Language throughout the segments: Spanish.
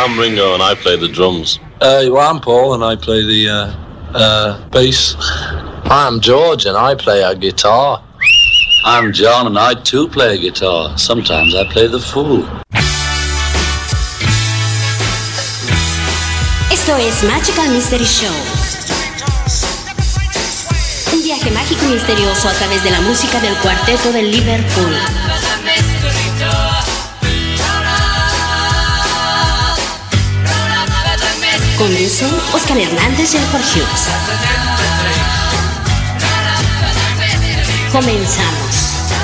I'm Ringo and I play the drums. Well, I'm Paul and I play the bass. I'm George and I play a guitar. I'm John and I too play a guitar. Sometimes I play the fool. Esto es Magical Mystery Show. Un viaje mágico y misterioso a través de la música del cuarteto de Liverpool. Conducen Oscar Hernández y Jorge Hughes. Comenzamos.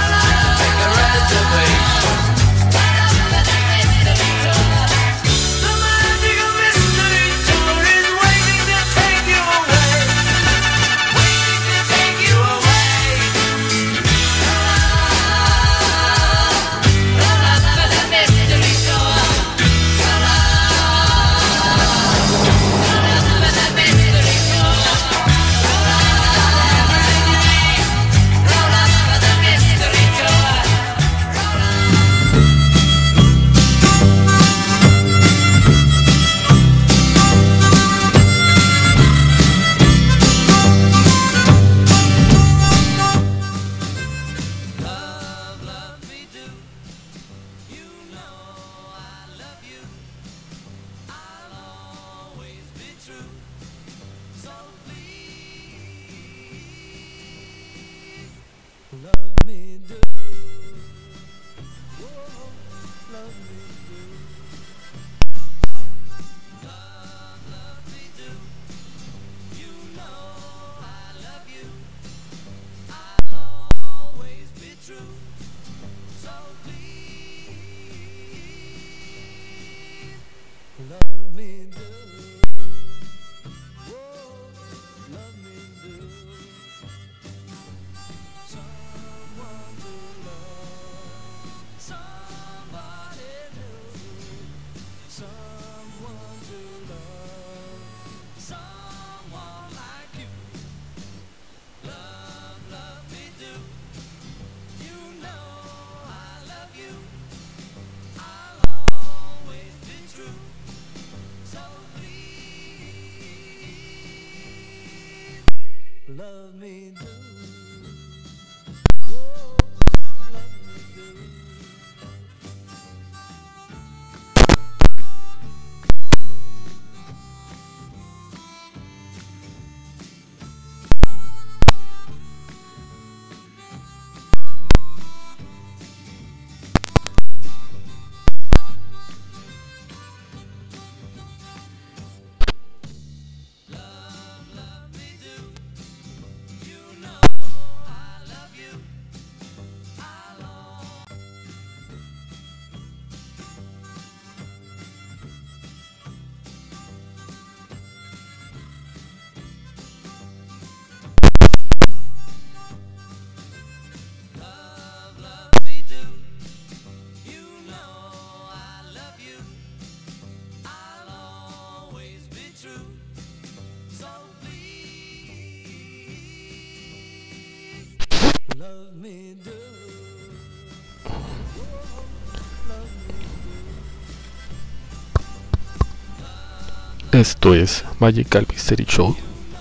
Esto es Magical Mystery Show.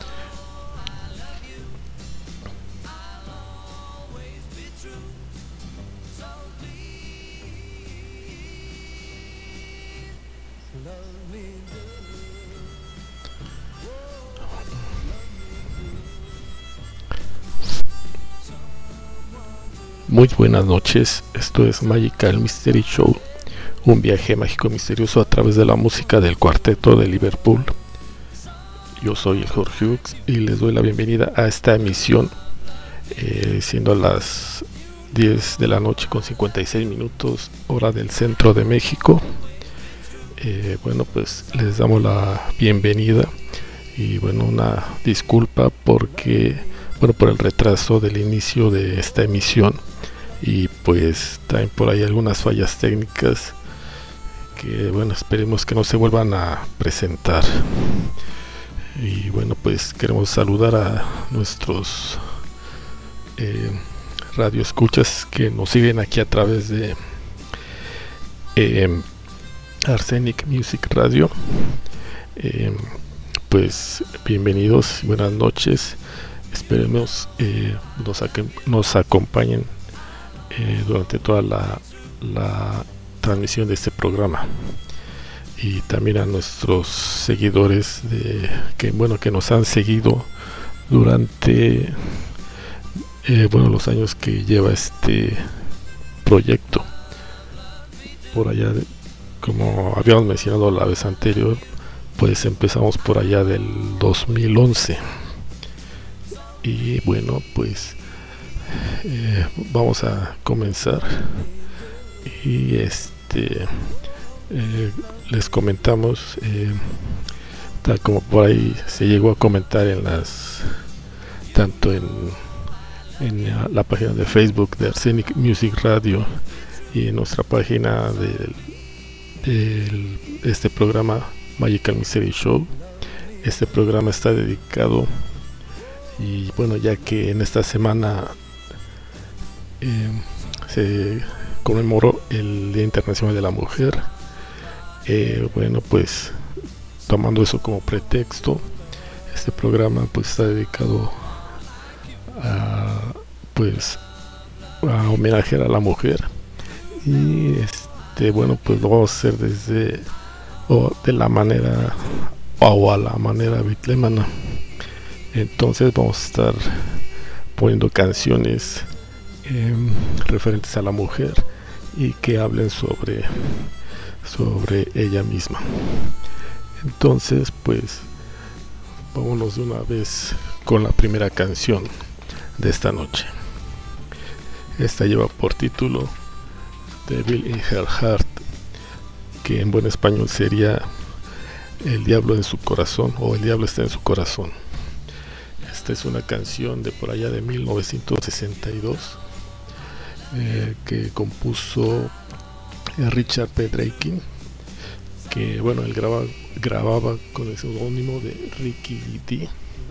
Muy buenas noches, esto es Magical Mystery Show, un viaje mágico y misterioso a través de la música del cuarteto de Liverpool. Yo soy el Jorge Hughes y les doy la bienvenida a esta emisión, siendo las 10 de la noche con 56 minutos, hora del centro de México. Bueno, pues les damos la bienvenida y bueno, una disculpa porque, bueno, por el retraso del inicio de esta emisión. Y pues también por ahí algunas fallas técnicas que bueno, esperemos que no se vuelvan a presentar. Y bueno, pues queremos saludar a nuestros radioescuchas que nos siguen aquí a través de Arsenic Music Radio. Pues bienvenidos, buenas noches. Esperemos nos acompañen durante toda la transmisión de este programa, y también a nuestros seguidores que nos han seguido durante los años que lleva este proyecto. Por allá, como habíamos mencionado la vez anterior, pues empezamos por allá del 2011, y bueno, pues vamos a comenzar. Y les comentamos, tal como por ahí se llegó a comentar tanto en la página de Facebook de Arsenic Music Radio y en nuestra página de este programa Magical Mystery Show. Este programa está dedicado, y bueno, ya que en esta semana se conmemoró el Día Internacional de la Mujer, pues tomando eso como pretexto, este programa pues está dedicado a homenajear a la mujer. Y pues lo vamos a hacer de la manera a la manera bitlemana. Entonces vamos a estar poniendo canciones referentes a la mujer y que hablen sobre ella misma. Entonces pues vámonos de una vez con la primera canción de esta noche. Esta lleva por título Devil in Her Heart, que en buen español sería El diablo en su corazón, o El diablo está en su corazón. Esta es una canción de por allá de 1962, que compuso Richard P. Drake, que bueno, él grababa con el seudónimo de Ricky D.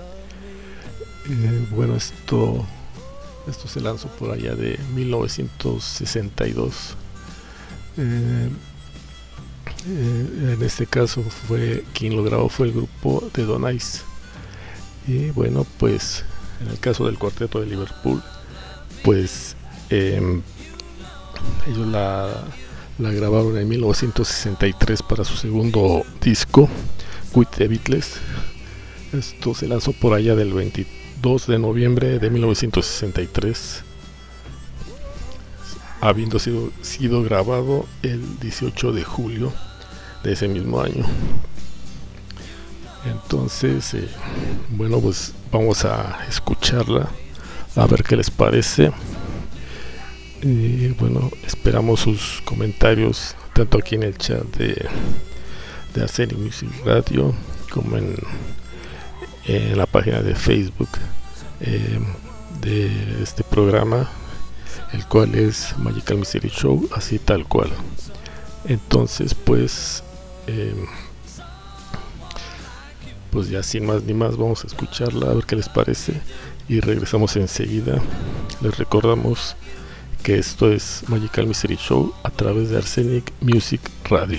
Esto se lanzó por allá de 1962. En este caso quien lo grabó fue el grupo de Don Ice. Y bueno, pues en el caso del cuarteto de Liverpool, pues ellos la grabaron en 1963 para su segundo disco, With the Beatles. Esto se lanzó por allá del 22 de noviembre de 1963, habiendo sido grabado el 18 de julio de ese mismo año. Entonces pues vamos a escucharla, a ver qué les parece. Y bueno, esperamos sus comentarios tanto aquí en el chat de Arsenic Music Radio como en la página de Facebook de este programa, el cual es Magical Mystery Show, así tal cual. Entonces pues ya sin más ni más, vamos a escucharla, a ver qué les parece, y regresamos enseguida. Les recordamos que esto es Magical Mystery Show a través de Arsenic Music Radio.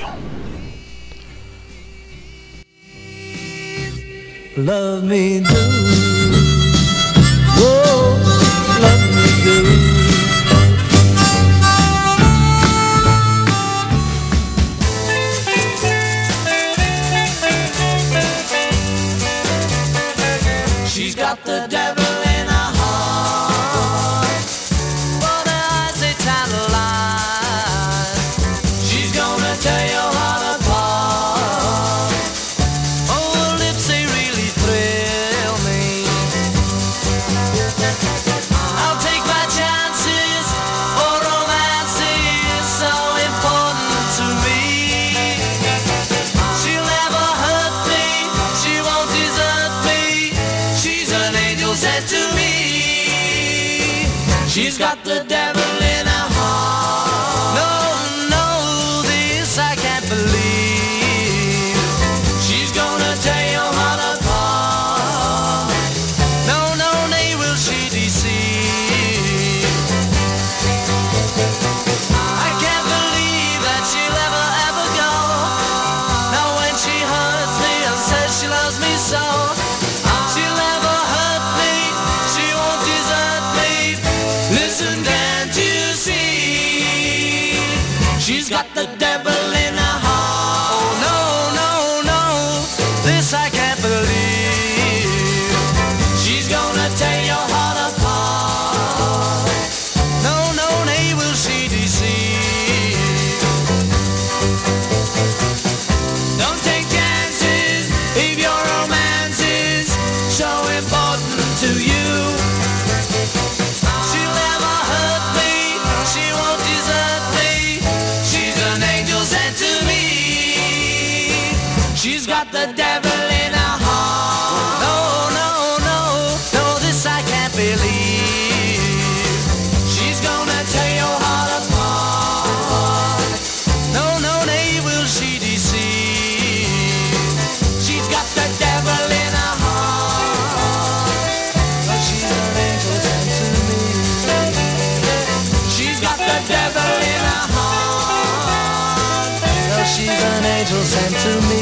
Love me do, oh, love me do. She's got the devil in her heart, but her eyes they tantalize. She's gonna tear your heart apart. Oh, her lips they really thrill me. I'll take my chances, for romance is so important to me. She'll never hurt me, she won't desert me. She's an angel sent to me. She's got the devil in her heart. No, this I can't believe. She's gonna tear your heart apart. No, nay, will she deceive. I can't believe that she'll ever go She's got the devil in her heart. Oh no, no, no, this I can't believe. She's gonna tear your heart apart. No, no, nay, will she deceive. Don't take chances if your romance is so important to you. She'll never hurt me, she won't desert me. She's an angel sent to me. She's got the devil in her heart. No, no, no, no, this I can't believe. She's gonna tear your heart apart. No, no, nay, will she deceive. She's got the devil in her heart. But she's an angel sent to me. She's got the devil in her heart. Well, she's an angel sent to me.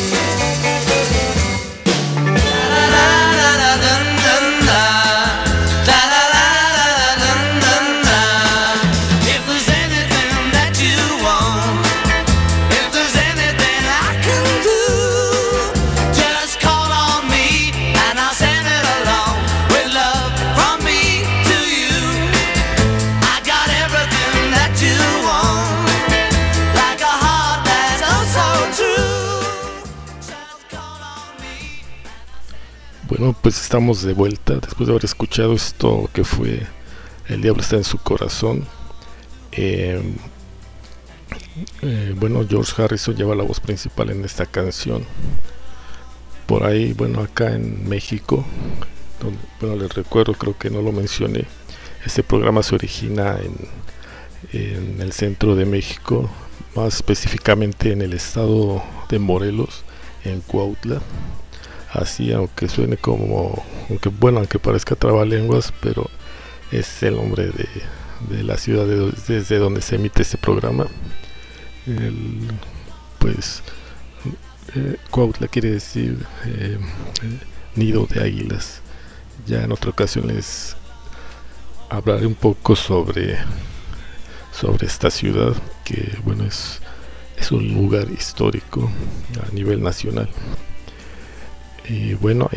If there's anything that you want, if there's anything I can do, just call on me and I'll send it along with love from me to you. I got everything that you want, like a heart that's oh so true. Just call on me. Bueno, pues estamos de vuelta después de haber escuchado esto que fue El Diablo Está en Su Corazón. Bueno, George Harrison lleva la voz principal en esta canción. Por ahí, bueno, acá en México, donde, bueno, les recuerdo, creo que no lo mencioné, este programa se origina en el centro de México, más específicamente en el estado de Morelos, en Cuautla. Así, aunque suene como, aunque parezca trabalenguas, pero es el nombre de la ciudad desde donde se emite este programa. Cuautla quiere decir nido de águilas. Ya en otra ocasión les hablaré un poco sobre esta ciudad, que bueno, es un lugar histórico a nivel nacional. Y bueno,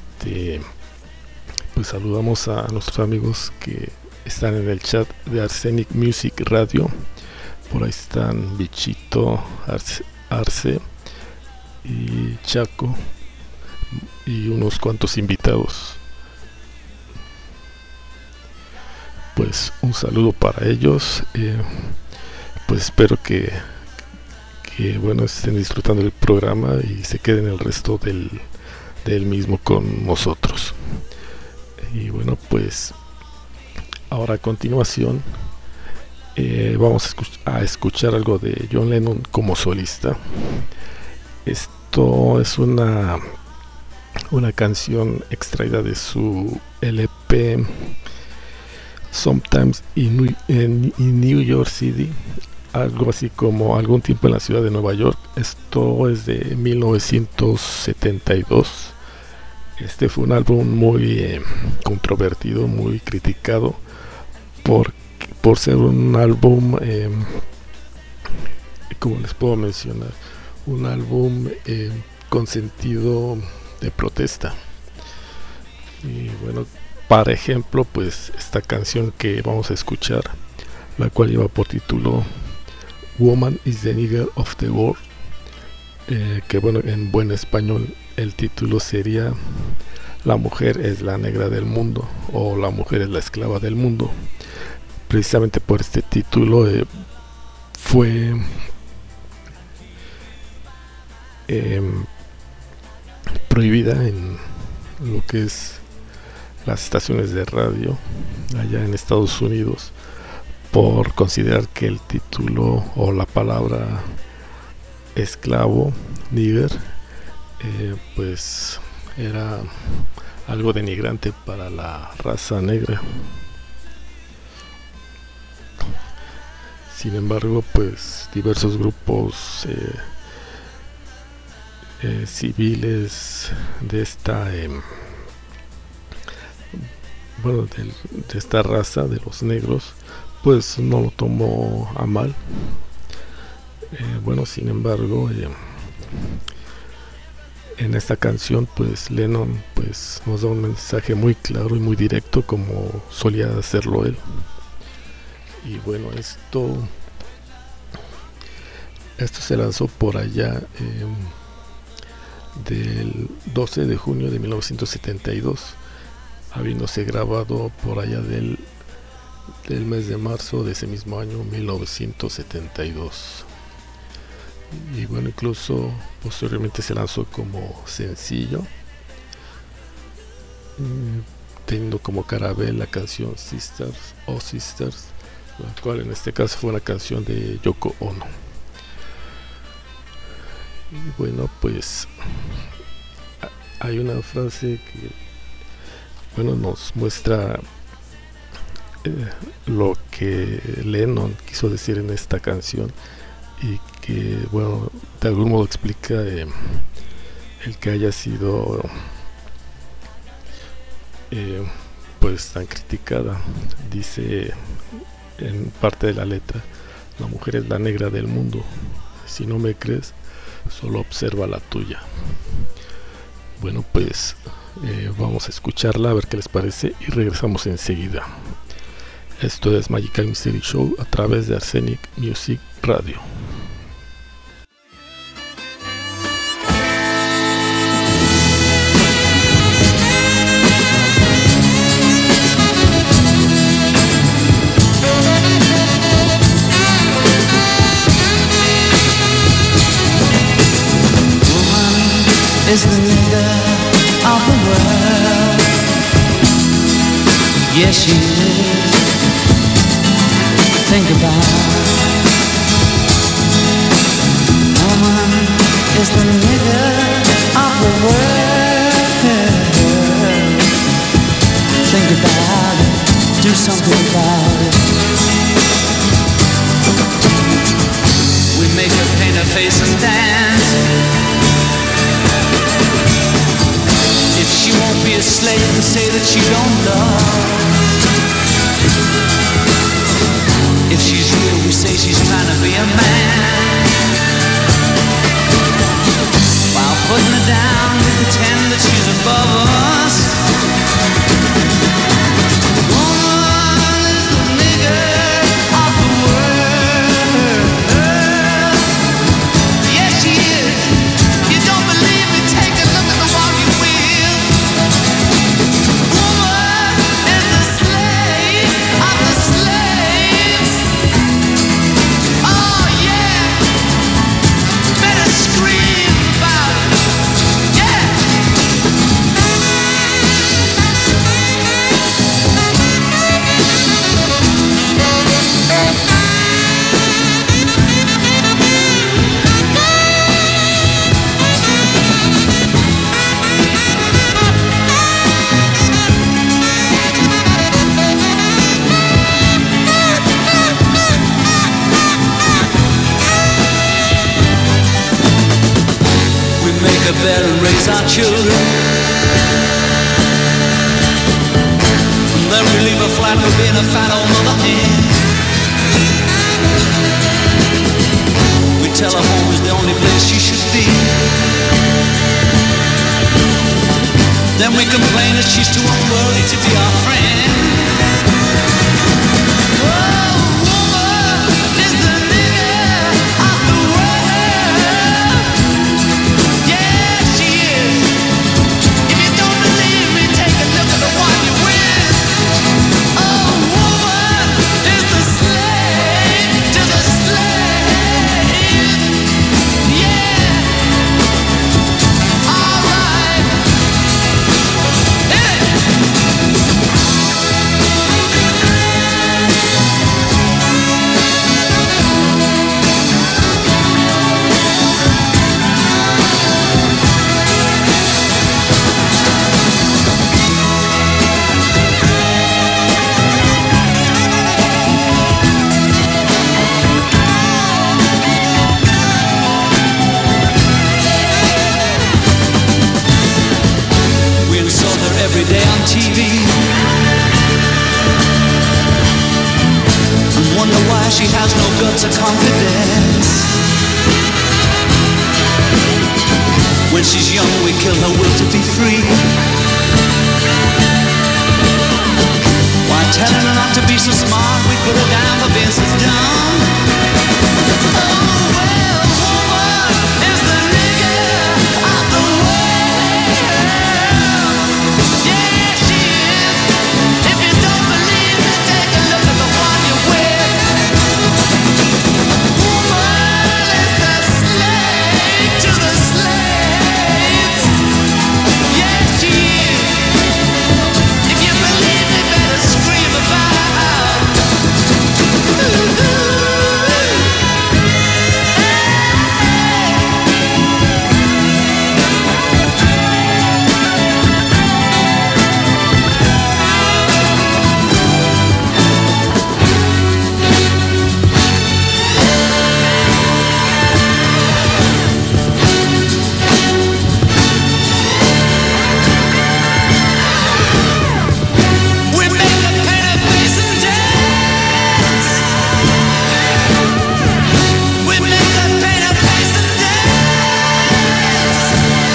pues saludamos a nuestros amigos que están en el chat de Arsenic Music Radio. Por ahí están Bichito, Arce y Chaco y unos cuantos invitados. Pues un saludo para ellos. Pues espero que bueno, estén disfrutando del programa y se queden el resto del mismo con nosotros. Y bueno, pues ahora a continuación vamos a escuchar algo de John Lennon como solista. Esto es una canción extraída de su LP Sometimes in New York City, algo así como Algún tiempo en la ciudad de Nueva York. Esto es de 1972. Este fue un álbum muy controvertido, muy criticado por ser un álbum, ¿cómo les puedo mencionar? Un álbum con sentido de protesta. Y bueno, para ejemplo, pues esta canción que vamos a escuchar, la cual lleva por título Woman is the Nigger of the World, que bueno, en buen español el título sería La mujer es la negra del mundo, o La mujer es la esclava del mundo. Precisamente por este título fue prohibida en lo que es las estaciones de radio allá en Estados Unidos, por considerar que el título o la palabra esclavo, nigger, pues era algo denigrante para la raza negra. Sin embargo, pues diversos grupos civiles de esta de esta raza de los negros, pues no lo tomó a mal, Bueno, sin embargo, en esta canción pues Lennon pues nos da un mensaje muy claro y muy directo, como solía hacerlo él. Y bueno, esto se lanzó por allá del 12 de junio de 1972, habiéndose grabado por allá del mes de marzo de ese mismo año 1972. Y bueno, incluso posteriormente se lanzó como sencillo, teniendo como cara B la canción Sisters, la cual en este caso fue una canción de Yoko Ono. Y bueno, pues hay una frase que nos muestra lo que Lennon quiso decir en esta canción, y que de algún modo explica el que haya sido pues tan criticada. Dice en parte de la letra: la mujer es la negra del mundo, si no me crees solo observa la tuya. Bueno, pues vamos a escucharla, a ver qué les parece, y regresamos enseguida. Esto es Magical Mystery Show a través de Arsenic Music Radio. Is the leader of the world. Yes, she is. Think about it. Woman is the leader of the world. Think about it. Do something about it. We make her paint her face and dance. She won't be a slave and say that she don't love. If she's real, we say she's trying to be a man. While putting her down, we pretend that she's above us. Woman is the nigger of the world. Yes, she is. You don't believe me? Take a look at the one you will. Better raise our children. Then we leave her flat for being a fat old mother hen. We tell her home is the only place she should be. Then we complain that she's too unworthy to be our friend. She has no guts or confidence. When she's young, we kill her will to be free. Why telling her not to be so smart, we put her down for being so dumb. Oh, well, woman is the nigger of the world. Yeah, she is. If you don't believe me, take a look at the one you're with. Woman is the slave to the slaves. Yeah, she is. If you believe me, better scream about. We make her paint her face and dance. We make her paint her face and dance.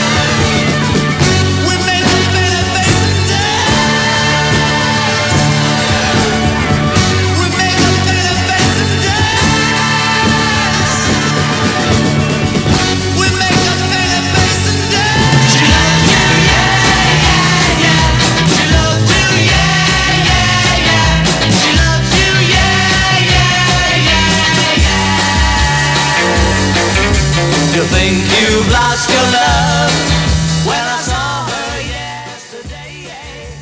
We make her paint her face and dance. We make her paint her face and dance. We make her paint her face and dance. She loved you, yeah, yeah, yeah. She loved you, yeah, yeah, yeah. She loved you, yeah, yeah, yeah, yeah. You think you've lost your love? Well, I saw her yesterday.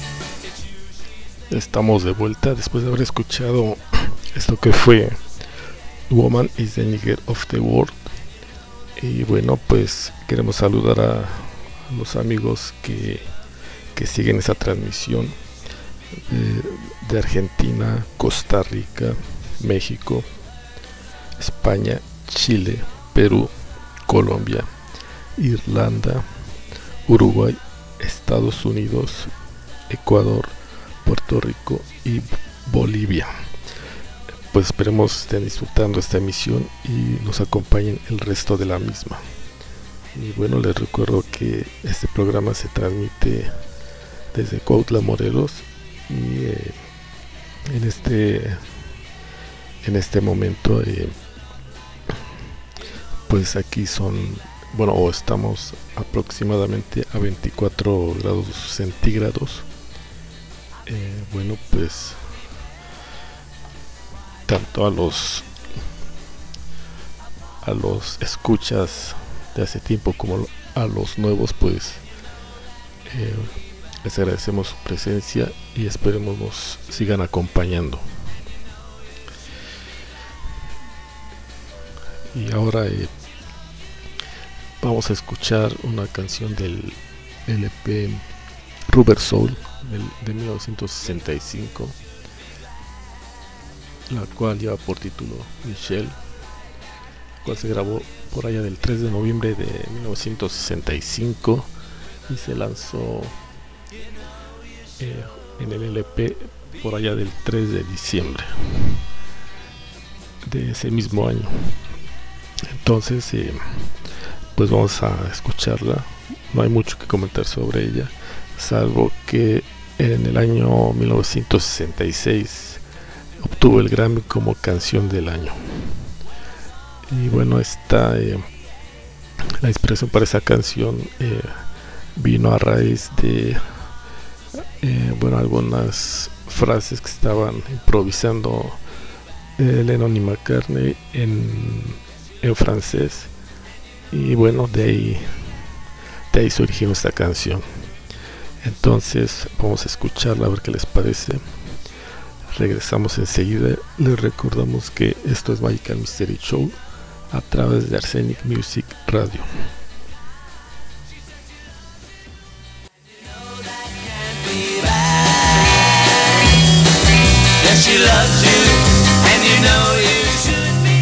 Estamos de vuelta después de haber escuchado esto que fue Woman is the Nigger of the World. Y bueno, pues queremos saludar a los amigos que siguen esa transmisión de Argentina, Costa Rica, México, España, Chile, Perú, Colombia, Irlanda, Uruguay, Estados Unidos, Ecuador, Puerto Rico y Bolivia. Pues esperemos estén disfrutando esta emisión y nos acompañen el resto de la misma. Y bueno, les recuerdo que este programa se transmite desde Cuautla, Morelos, y en este momento pues aquí estamos aproximadamente a 24 grados centígrados. Bueno, pues tanto a los escuchas de hace tiempo como a los nuevos, pues les agradecemos su presencia y esperemos nos sigan acompañando. Y ahora vamos a escuchar una canción del LP Rubber Soul de 1965, la cual lleva por título Michelle, la cual se grabó por allá del 3 de noviembre de 1965 y se lanzó en el LP por allá del 3 de diciembre de ese mismo año. Entonces pues vamos a escucharla. No hay mucho que comentar sobre ella, salvo que en el año 1966 obtuvo el Grammy como canción del año. Y bueno, la inspiración para esa canción vino a raíz de algunas frases que estaban improvisando Lennon y McCartney en francés, y bueno, de ahí se originó esta canción. Entonces vamos a escucharla a ver qué les parece. Regresamos enseguida. Les recordamos que esto es Magical Mystery Show a través de Arsenic Music Radio. Yes, she loves you, and you know you should be.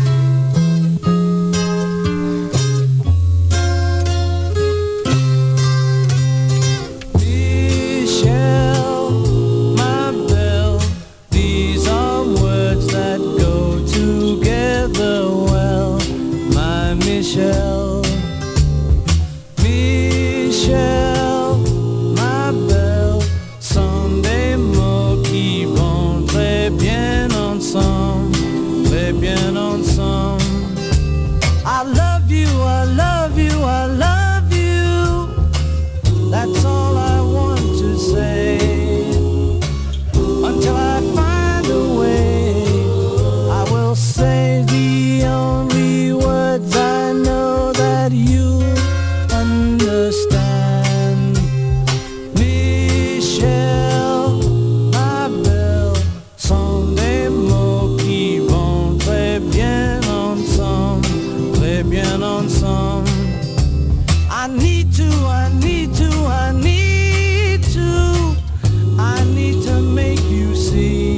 Michelle, my belle, these are words that go together well. My say the only words I know that you understand. Michelle, ma belle, sont des mots qui vont très bien ensemble, très bien ensemble. I need to make you see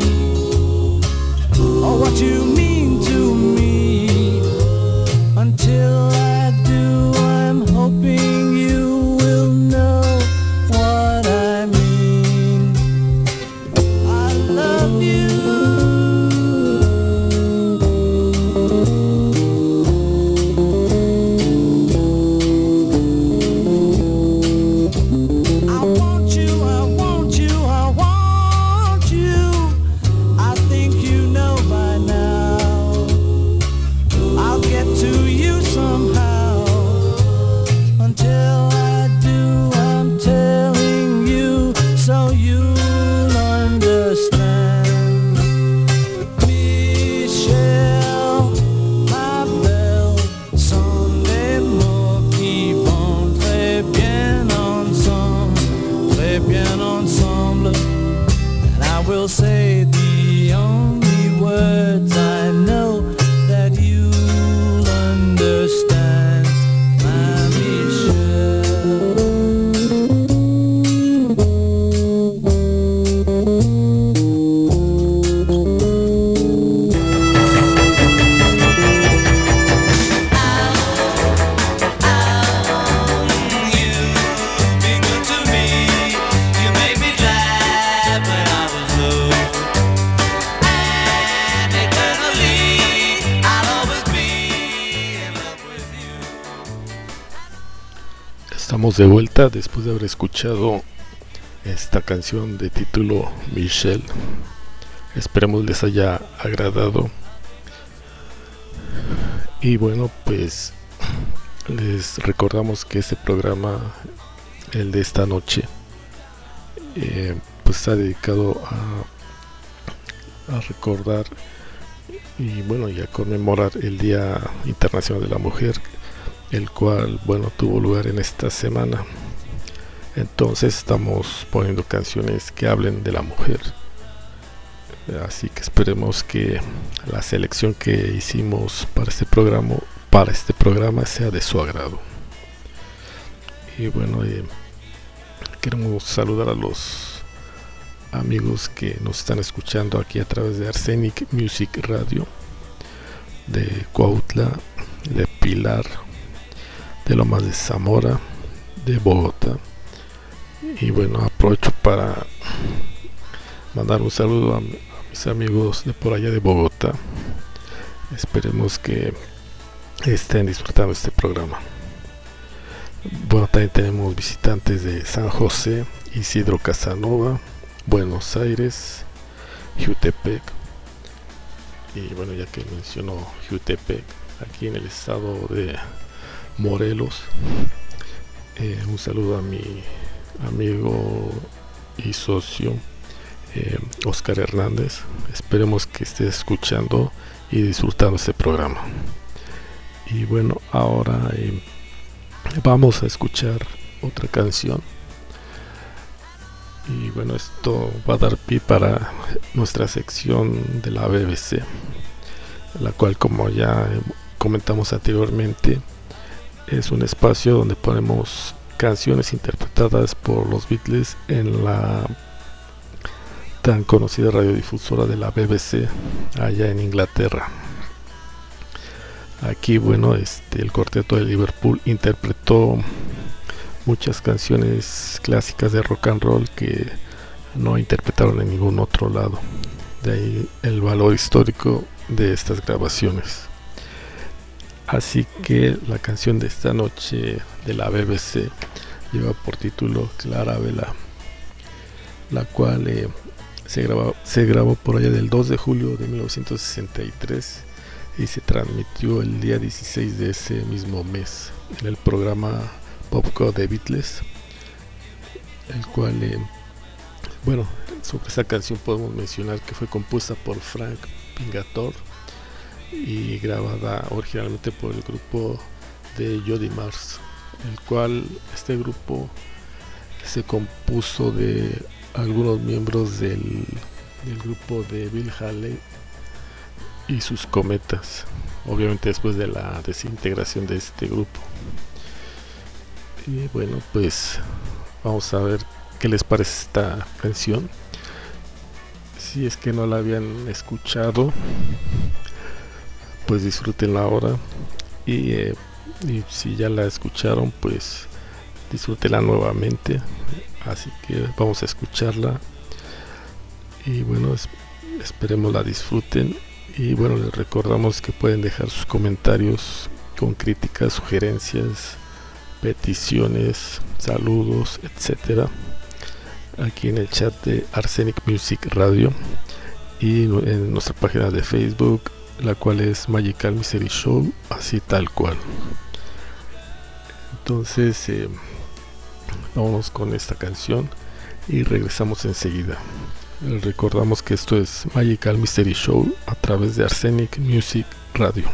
what you mean to me. Until I do, I'm hoping you will know what I mean. I love you. Say the only words I know that you'll understand, my Michelle. You've been good to me. You made me glad when I was low. Estamos de vuelta después de haber escuchado esta canción de título Michelle. Esperemos les haya agradado. Y bueno, pues les recordamos que este programa, el de esta noche, pues está dedicado a recordar y bueno, y a conmemorar el Día Internacional de la Mujer, el cual, bueno, tuvo lugar en esta semana. Entonces estamos poniendo canciones que hablen de la mujer, así que esperemos que la selección que hicimos para este programa sea de su agrado. Y bueno, queremos saludar a los amigos que nos están escuchando aquí a través de Arsenic Music Radio, de Cuautla, de Pilar, de Lomas de Zamora, de Bogotá. Y bueno, aprovecho para mandar un saludo a mis amigos de por allá de Bogotá. Esperemos que estén disfrutando este programa. Bueno, también tenemos visitantes de San José, Isidro Casanova, Buenos Aires, Jutepec. Y bueno, ya que menciono Jutepec, aquí en el estado de Morelos, un saludo a mi amigo y socio Oscar Hernández. Esperemos que esté escuchando y disfrutando este programa. Y bueno, ahora vamos a escuchar otra canción. Y bueno, esto va a dar pie para nuestra sección de la BBC, la cual, como ya comentamos anteriormente, es un espacio donde ponemos canciones interpretadas por los Beatles en la tan conocida radiodifusora de la BBC allá en Inglaterra. Aquí, bueno, el cuarteto de Liverpool interpretó muchas canciones clásicas de rock and roll que no interpretaron en ningún otro lado. De ahí el valor histórico de estas grabaciones. Así que la canción de esta noche de la BBC lleva por título Clarabella, la cual se grabó por allá del 2 de julio de 1963 y se transmitió el día 16 de ese mismo mes en el programa Popcorn de Beatles, el cual, bueno, sobre esta canción podemos mencionar que fue compuesta por Frank Pingator y grabada originalmente por el grupo de Jody Mars, el cual este grupo se compuso de algunos miembros del grupo de Bill Haley y sus Cometas, obviamente después de la desintegración de este grupo. Y bueno, pues vamos a ver qué les parece esta canción. Si es que no la habían escuchado, pues disfrútenla ahora, y si ya la escucharon, pues disfrútenla nuevamente. Así que vamos a escucharla y bueno, esperemos la disfruten. Y bueno, les recordamos que pueden dejar sus comentarios con críticas, sugerencias, peticiones, saludos, etcétera, aquí en el chat de Arsenic Music Radio y en nuestra página de Facebook, la cual es Magical Mystery Show, así tal cual. Entonces vámonos con esta canción y regresamos enseguida. Recordamos que esto es Magical Mystery Show a través de Arsenic Music Radio.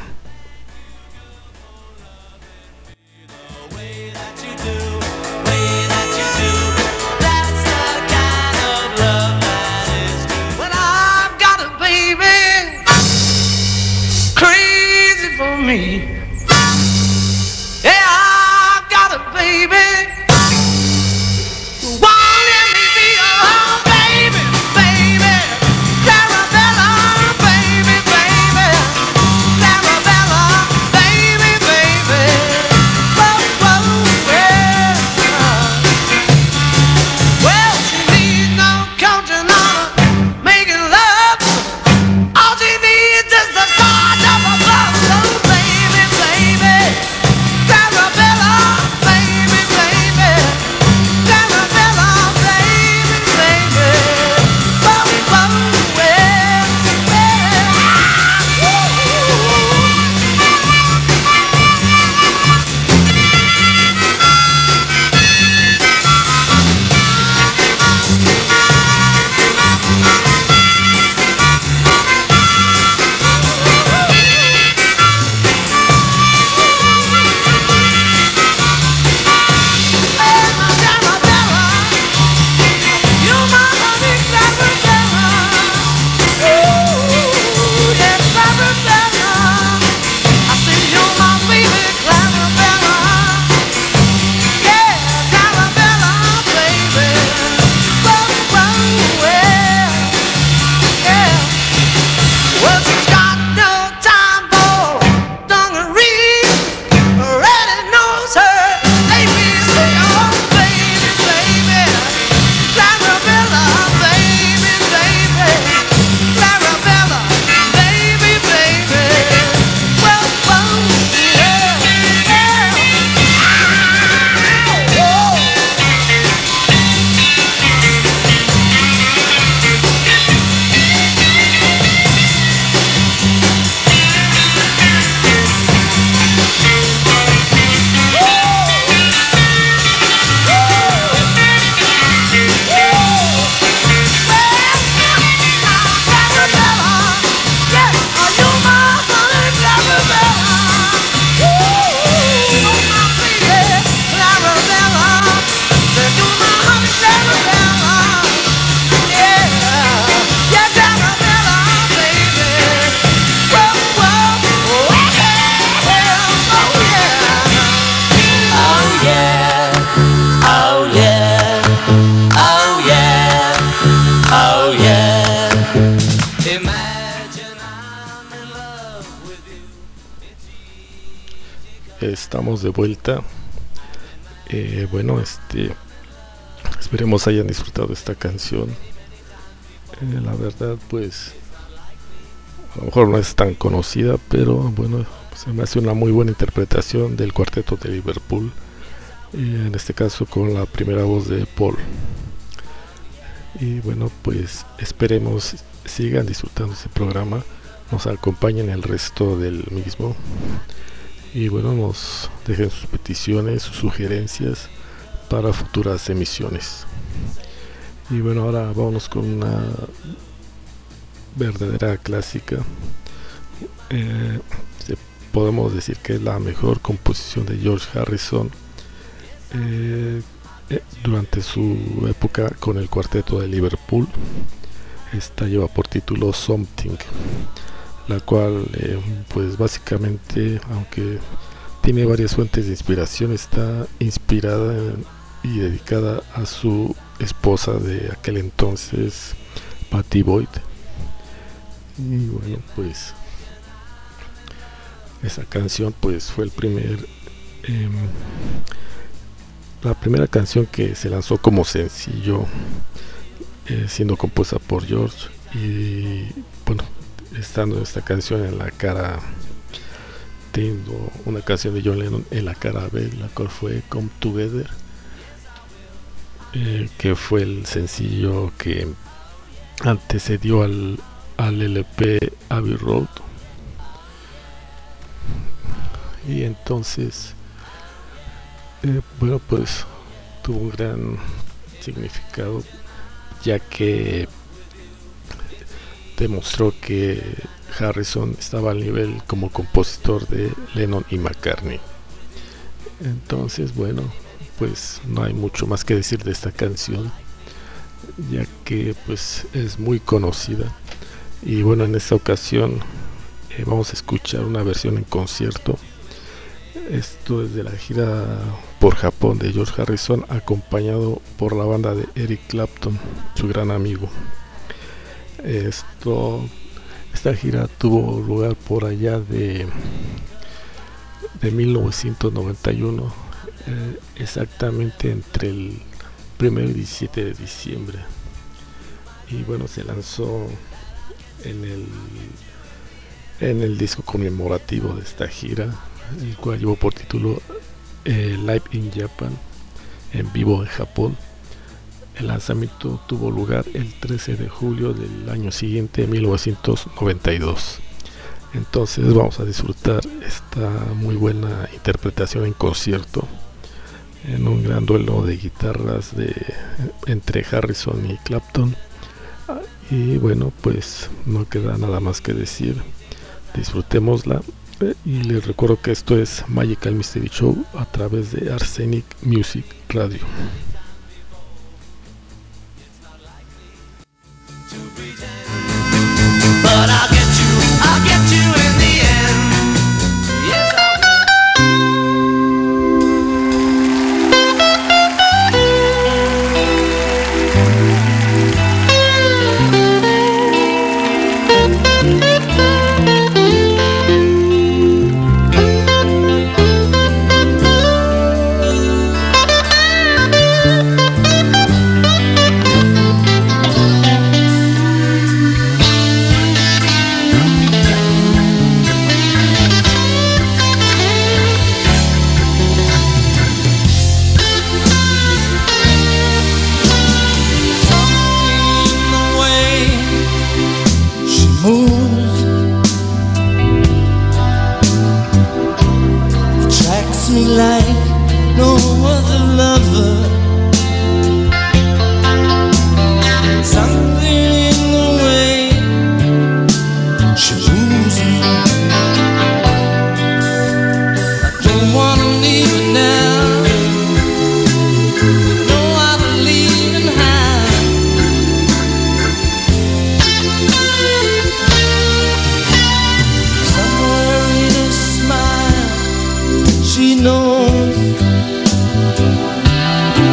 Estamos de vuelta. Bueno, esperemos hayan disfrutado esta canción. La verdad, pues a lo mejor no es tan conocida, pero bueno, se me hace una muy buena interpretación del cuarteto de Liverpool, en este caso con la primera voz de Paul. Y bueno, pues esperemos sigan disfrutando este programa, nos acompañen el resto del mismo. Y bueno, nos dejen sus peticiones, sus sugerencias para futuras emisiones. Y bueno, ahora vámonos con una verdadera clásica, podemos decir que es la mejor composición de George Harrison durante su época con el cuarteto de Liverpool. Esta lleva por título Something, la cual pues básicamente, aunque tiene varias fuentes de inspiración, está inspirada y dedicada a su esposa de aquel entonces, Pattie Boyd. Y bueno, pues esa canción pues fue la primera canción que se lanzó como sencillo, siendo compuesta por George. Y bueno, estando esta canción en la cara, teniendo una canción de John Lennon en la cara B, la cual fue Come Together, que fue el sencillo que antecedió al LP Abbey Road. Y entonces bueno, pues tuvo un gran significado, ya que demostró que Harrison estaba al nivel como compositor de Lennon y McCartney. Entonces, bueno, pues no hay mucho más que decir de esta canción, ya que pues es muy conocida. Y bueno, en esta ocasión vamos a escuchar una versión en concierto. Esto es de la gira por Japón de George Harrison, acompañado por la banda de Eric Clapton, su gran amigo. Esta gira tuvo lugar por allá de 1991, exactamente entre el 1 y 17 de diciembre. Y bueno, se lanzó en el disco conmemorativo de esta gira, el cual llevó por título Live in Japan, en vivo en Japón. El lanzamiento tuvo lugar el 13 de julio del año siguiente, 1992. Entonces vamos a disfrutar esta muy buena interpretación en concierto, en un gran duelo de guitarras entre Harrison y Clapton. Y bueno, pues no queda nada más que decir, disfrutémosla. Y les recuerdo que esto es Magical Mystery Show a través de Arsenic Music Radio. But I'll get you in the end. Yes, me like no other lover. Something in the way she moves me. I don't wanna leave her now. Know I believe in how. Somewhere in a smile she knows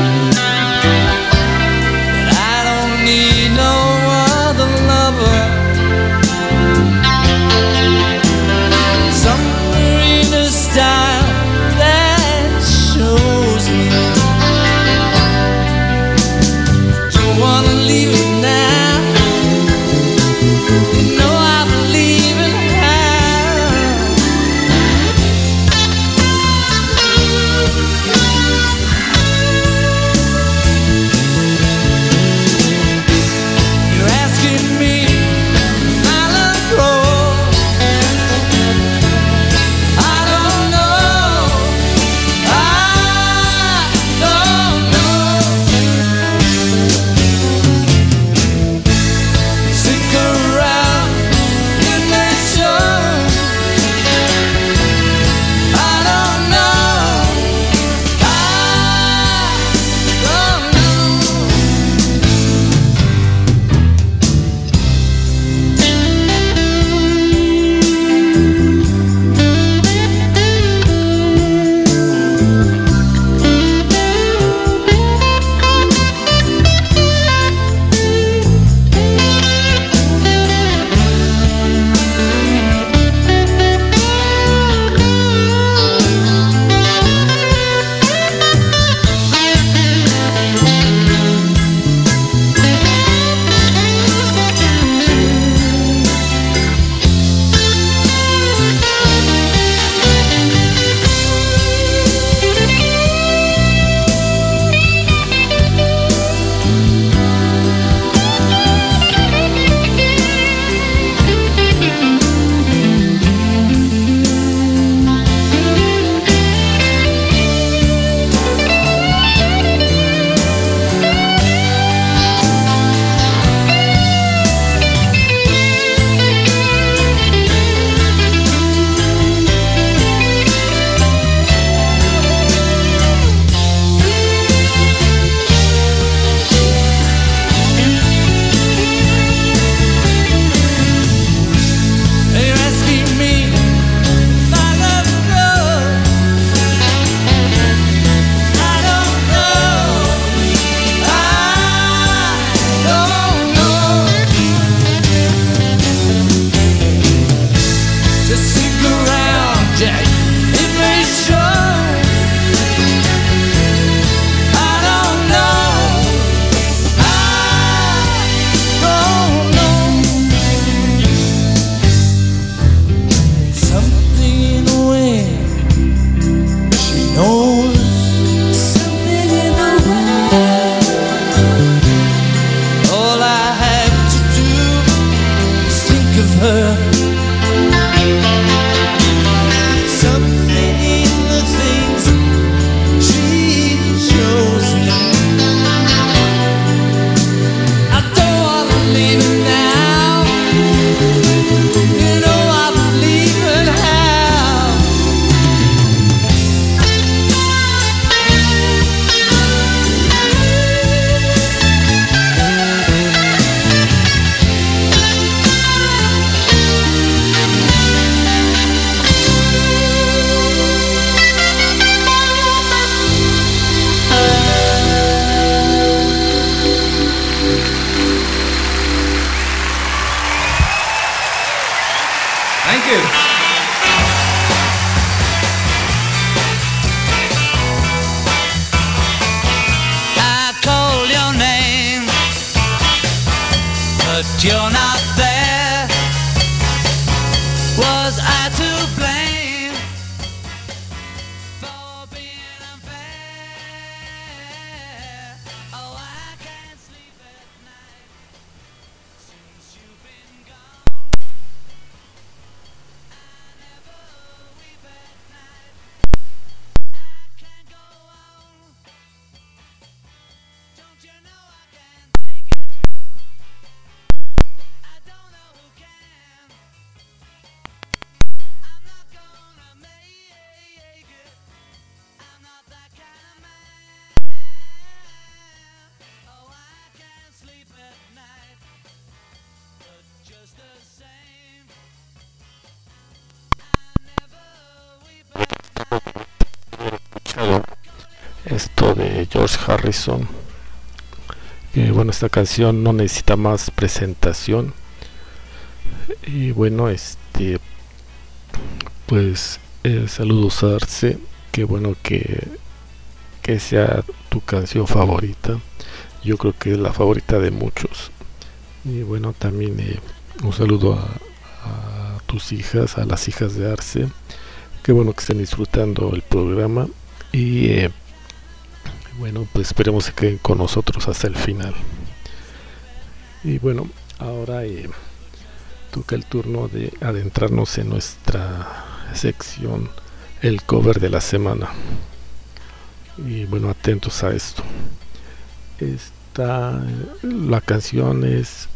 esto de George Harrison, que bueno, esta canción no necesita más presentación. Y bueno, pues saludos a Arce, que bueno que sea tu canción favorita. Yo creo que es la favorita de muchos. Y bueno, también un saludo a tus hijas, a las hijas de Arce, que bueno que estén disfrutando el programa. Y bueno, pues esperemos que queden con nosotros hasta el final. Y bueno, ahora toca el turno de adentrarnos en nuestra sección, el cover de la semana. Y bueno, atentos a esto. La canción es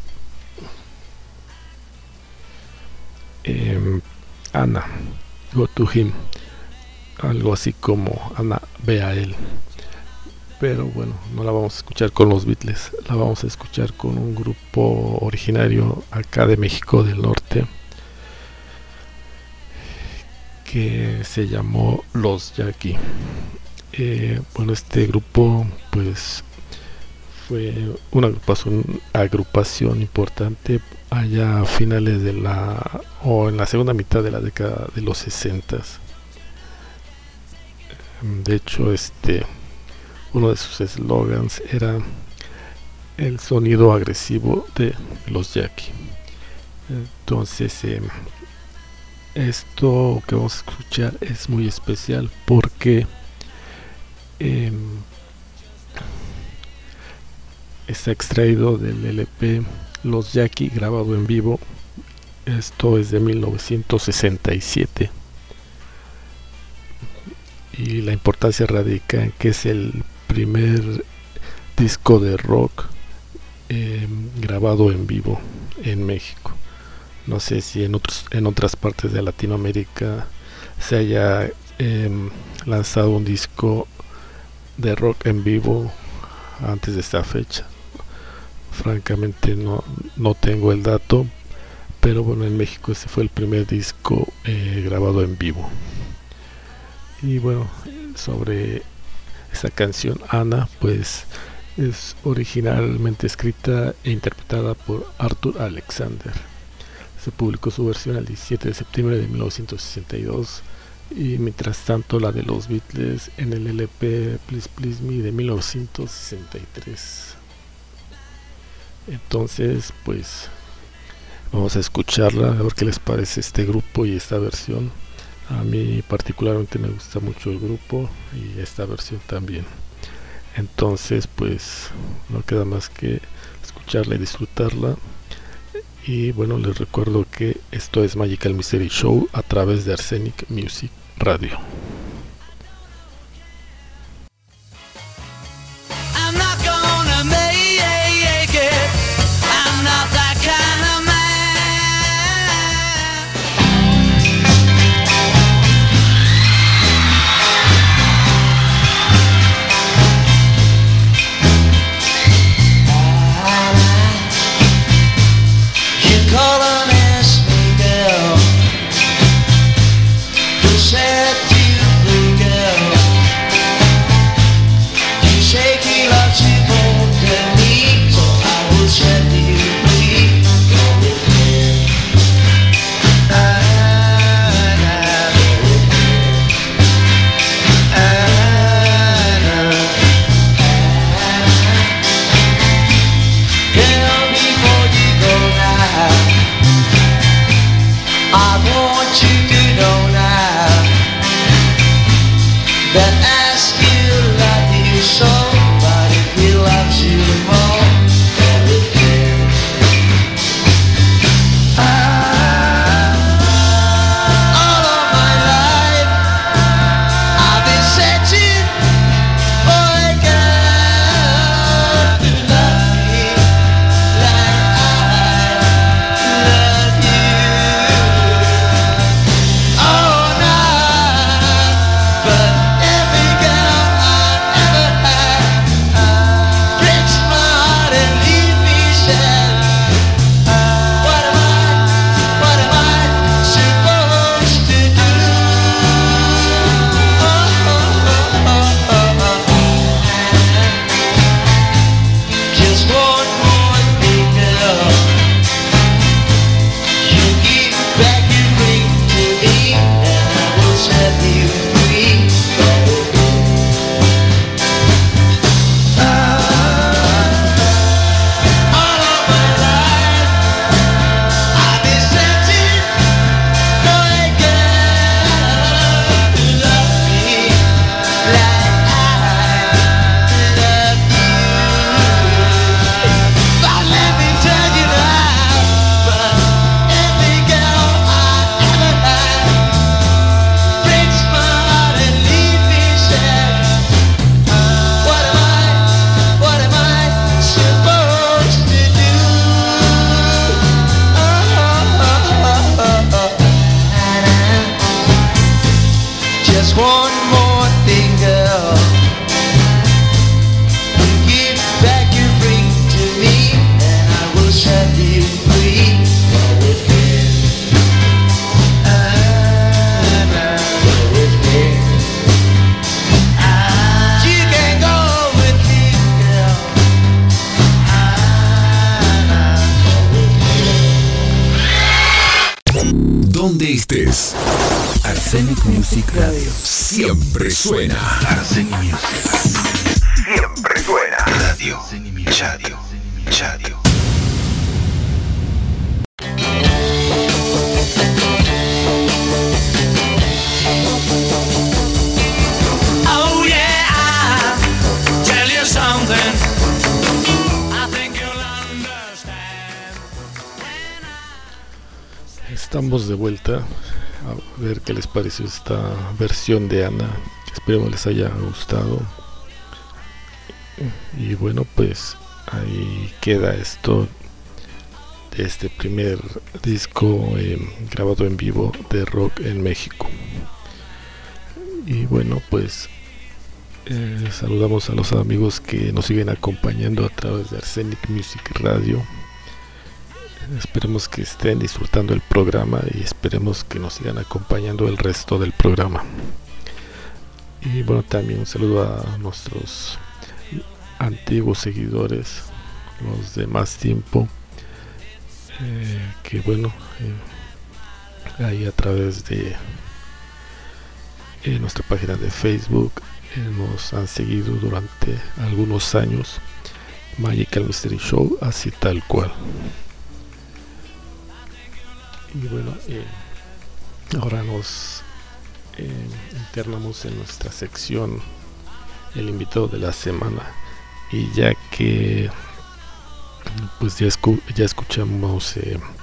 Anna, Go to Him, algo así como Ana, ve a él. Pero bueno, no la vamos a escuchar con los Beatles, la vamos a escuchar con un grupo originario acá de México del Norte, que se llamó Los Jackie. Bueno, este grupo pues fue una agrupación importante allá a finales en la segunda mitad de la década de los 60s. De hecho, uno de sus eslogans era el sonido agresivo de los Jackie. Entonces, esto que vamos a escuchar es muy especial porque está extraído del LP Los Jackie grabado en vivo. Esto es de 1967 y la importancia radica en que es el primer disco de rock grabado en vivo en México. No sé si en otras partes de Latinoamérica se haya lanzado un disco de rock en vivo antes de esta fecha. Francamente no tengo el dato, pero bueno, en México ese fue el primer disco grabado en vivo. Y bueno, sobre esta canción Anna, pues es originalmente escrita e interpretada por Arthur Alexander. Se publicó su versión el 17 de septiembre de 1962 y mientras tanto la de los Beatles en el LP Please Please Me de 1963. Entonces pues vamos a escucharla, a ver qué les parece este grupo y esta versión. A mí particularmente me gusta mucho el grupo y esta versión también. Entonces pues no queda más que escucharla y disfrutarla. Y bueno, les recuerdo que esto es Magical Mystery Show a través de Arsenic Music Radio. I'm not gonna make it. I'm not that kind of man. You call and ask me, girl, who said you free, girl? You say he loves you more than me, so I will set you free. Go with him. Go with him. Girl, before you go now, I want you to know now just one more thing, girl. Give back your ring to me, and I will set you free. Go with me. Go with me. You can go with me, girl. Go with me. Donde estés, Arsenic Music Radio siempre suena. Arsenic Music siempre suena. Radio Chadio. Oh yeah, I'll tell you something. I think you'll understand. Estamos de vuelta a ver qué les pareció esta versión de Ana. Esperemos les haya gustado. Y bueno, pues ahí queda esto de este primer disco grabado en vivo de rock en México. Y bueno, pues saludamos a los amigos que nos siguen acompañando a través de Arsenic Music Radio. Esperemos que estén disfrutando el programa y esperemos que nos sigan acompañando el resto del programa. Y bueno, también un saludo a nuestros antiguos seguidores, los de más tiempo, que bueno, ahí a través de nuestra página de Facebook nos han seguido durante algunos años. Magical Mystery Show, así tal cual. Y bueno, ahora nos internamos en nuestra sección el invitado de la semana, y ya que pues ya escuchamos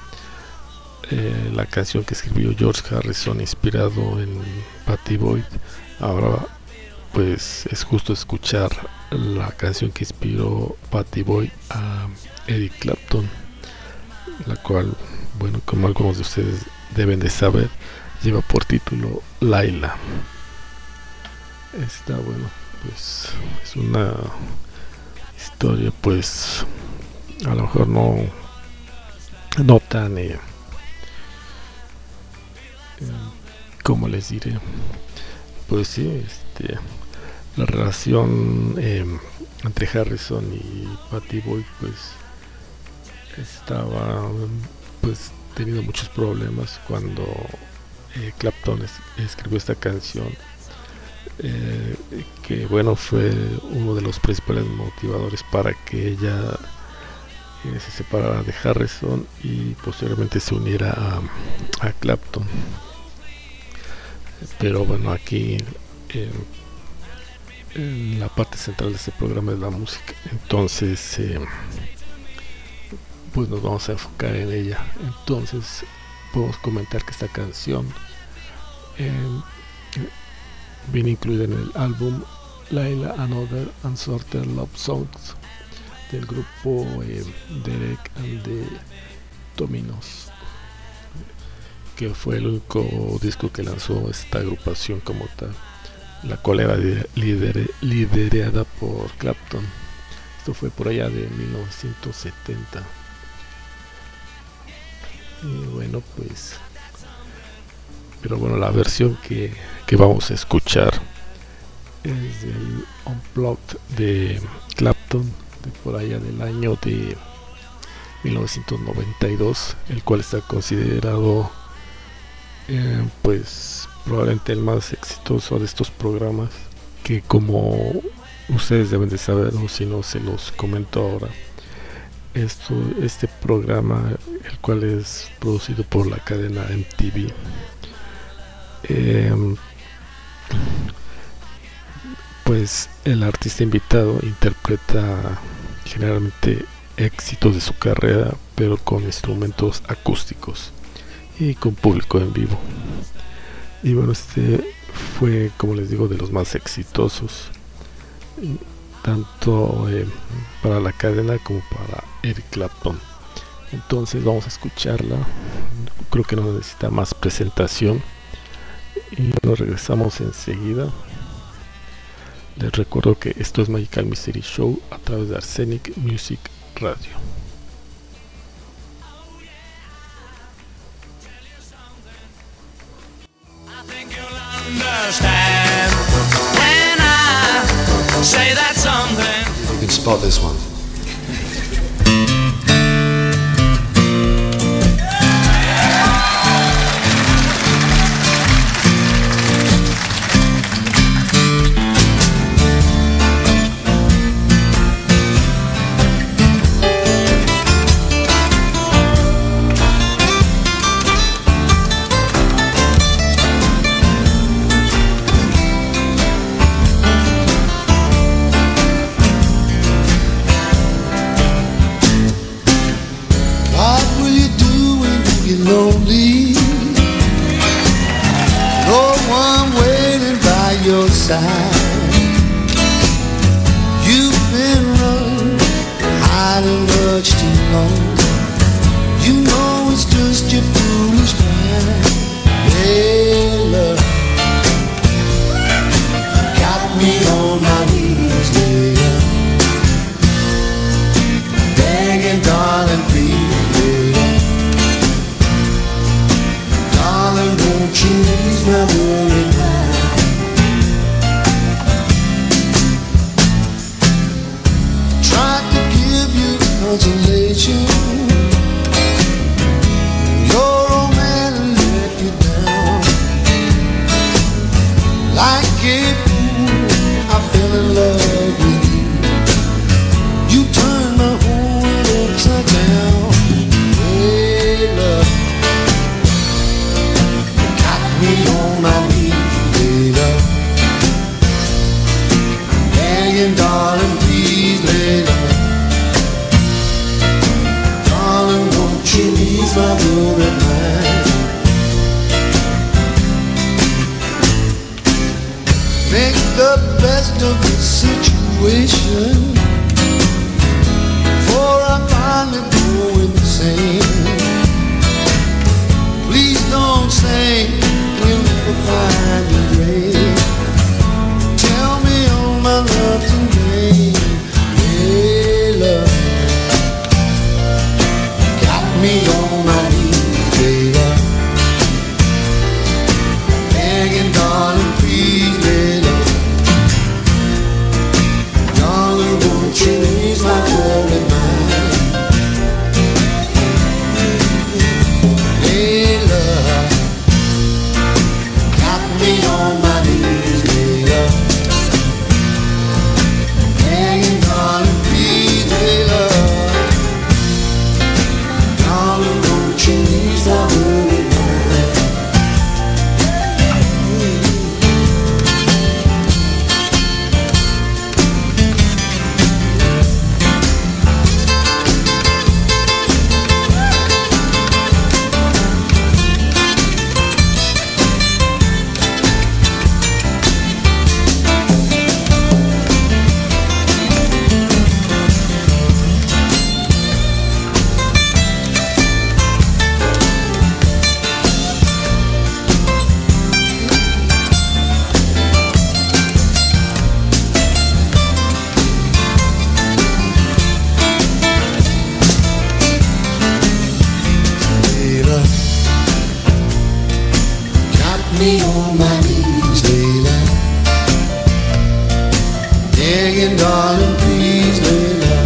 la canción que escribió George Harrison inspirado en Pattie Boyd, ahora pues es justo escuchar la canción que inspiró Pattie Boyd a Eric Clapton, la cual, bueno, como algunos de ustedes deben de saber, lleva por título Laila. Está bueno, pues es una historia, pues a lo mejor no tan como les diré, pues sí, la relación entre Harrison y Pattie Boyd pues estaba pues teniendo muchos problemas cuando Clapton escribió esta canción, que bueno, fue uno de los principales motivadores para que ella se separara de Harrison y posteriormente se uniera a Clapton. Pero bueno, aquí en la parte central de este programa es la música, entonces pues nos vamos a enfocar en ella. Entonces podemos comentar que esta canción viene incluida en el álbum Laila Another Unsorted Love Songs del grupo Derek and the Dominos, que fue el único disco que lanzó esta agrupación como tal, la cual era liderada por Clapton. Esto fue por allá de 1970. Y bueno, pues, pero bueno, la versión que vamos a escuchar es el Unplugged de Clapton, de por allá del año de 1992, el cual está considerado pues probablemente el más exitoso de estos programas, que como ustedes deben de saber, o si no se los comento ahora, este programa, el cual es producido por la cadena MTV, pues el artista invitado interpreta generalmente éxitos de su carrera, pero con instrumentos acústicos y con público en vivo. Y bueno, fue, como les digo, de los más exitosos, tanto para la cadena como para Eric Clapton. Entonces vamos a escucharla, creo que no necesita más presentación. y nos regresamos enseguida. Les recuerdo que esto es Magical Mystery Show a través de Arsenic Music Radio. Understand when I say that something. You can spot this one. Lonely, no one waiting by your side. You've been running, hiding much too long. You know it's just your foolish pride. Hey, love, got me on my knees, yeah. Begging, darling, please, yeah. Won't you ease my worried mind? Tried to give you consolation. Your old man let you down. Like a fool, I fell in love with you. You turned my whole world upside down. Hey, love, me on my knees, love, begging, darling, please, love, darling, won't you ease my worried mind? Make the best of the situation, before I finally go insane. Please don't say you'll never find your grave. Tell me all my love's in vain. Hey, love, got me on my knees, baby, begging, darling, please, baby, darling, won't you ease my worried mind? Hey, love, me on my knees, baby, begging, darling, please, baby, darling, won't you ease my worried mind? Me on my knees, Layla, begging, darling, please, Layla,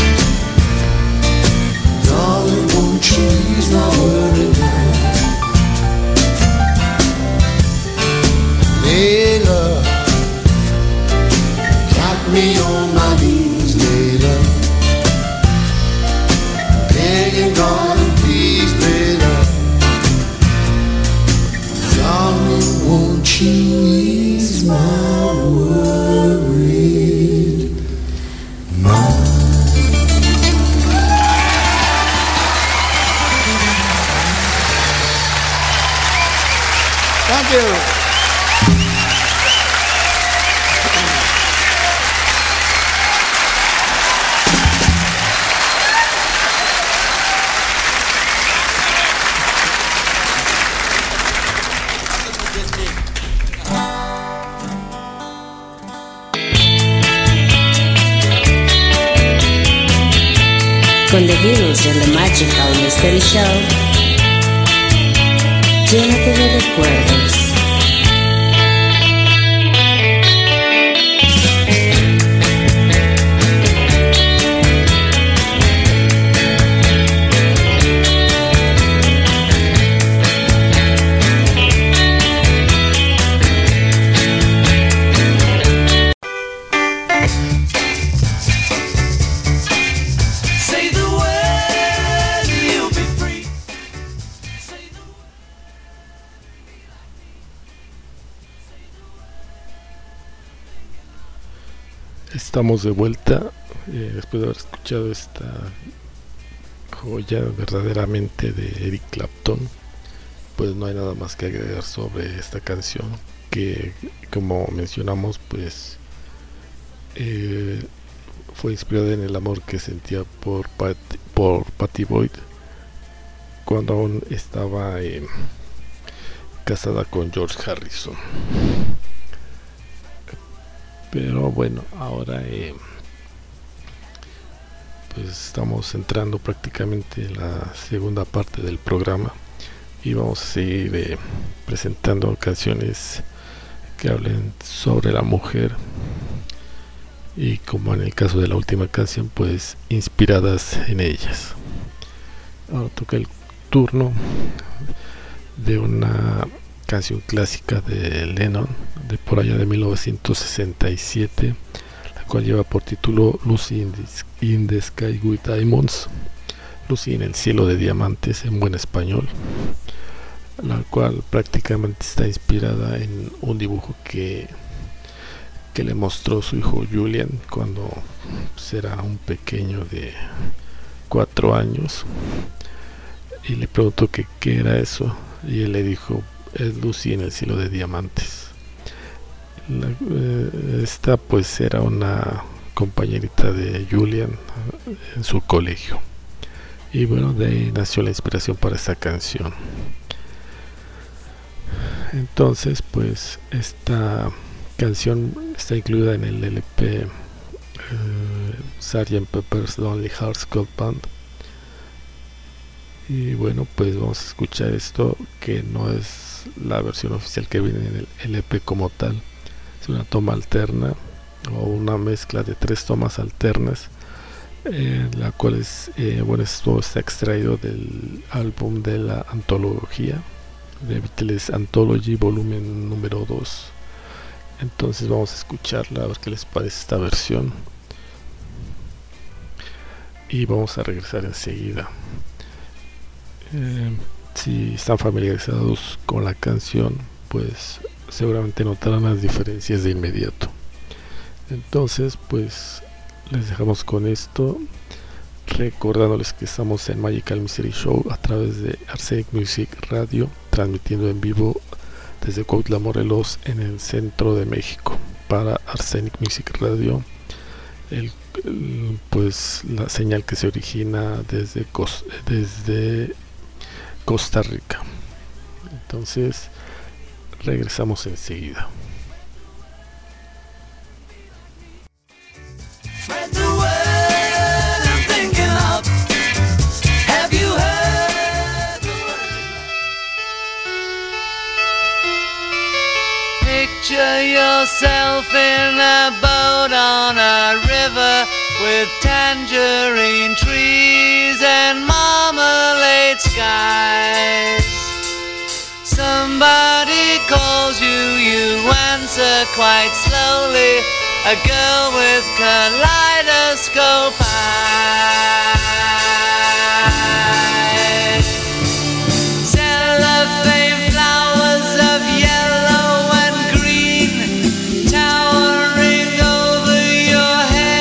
darling, won't you ease my worried mind? Layla, got me on my knees, Layla, begging, darling, please, Layla, darling, won't you ease my worried mind? Thank you. Con The Beatles en The Magical Mystery Show, llénate de recuerdos. Estamos de vuelta después de haber escuchado esta joya verdaderamente de Eric Clapton. Pues no hay nada más que agregar sobre esta canción, que como mencionamos pues fue inspirada en el amor que sentía por Pattie Boyd cuando aún estaba casada con George Harrison. Pero bueno, ahora pues estamos entrando prácticamente en la segunda parte del programa y vamos a seguir presentando canciones que hablen sobre la mujer y, como en el caso de la última canción, pues inspiradas en ellas. Ahora toca el turno de una canción clásica de Lennon, de por allá de 1967, la cual lleva por título Lucy in the Sky with Diamonds, Lucy en el cielo de diamantes en buen español, la cual prácticamente está inspirada en un dibujo que le mostró su hijo Julian cuando era un pequeño de 4 años, y le preguntó que qué era eso, y él le dijo: es Lucy en el cielo de diamantes. Esta pues era una compañerita de Julian en su colegio, y bueno, de ahí nació la inspiración para esta canción. Entonces pues esta canción está incluida en el LP Sgt. Pepper's Lonely Hearts Club Band. Y bueno, pues vamos a escuchar esto, que no es la versión oficial que viene en el LP como tal. Es una toma alterna o una mezcla de 3 tomas alternas, la cual es esto está extraído del álbum de la antología de Beatles Anthology volumen número 2. Entonces vamos a escucharla, a ver qué les parece esta versión, y vamos a regresar enseguida. Si están familiarizados con la canción, pues seguramente notarán las diferencias de inmediato. Entonces pues les dejamos con esto, recordándoles que estamos en Magical Mystery Show a través de Arsenic Music Radio, transmitiendo en vivo desde Cuautla, Morelos, en el centro de México, para Arsenic Music Radio. Pues la señal que se origina desde Costa Rica. Entonces regresamos enseguida. Picture yourself in a boat on a river with tangerine trees and marmalade skies. Somebody calls you, you answer quite slowly. A girl with kaleidoscope eyes. Cellophane flowers of yellow and green towering over your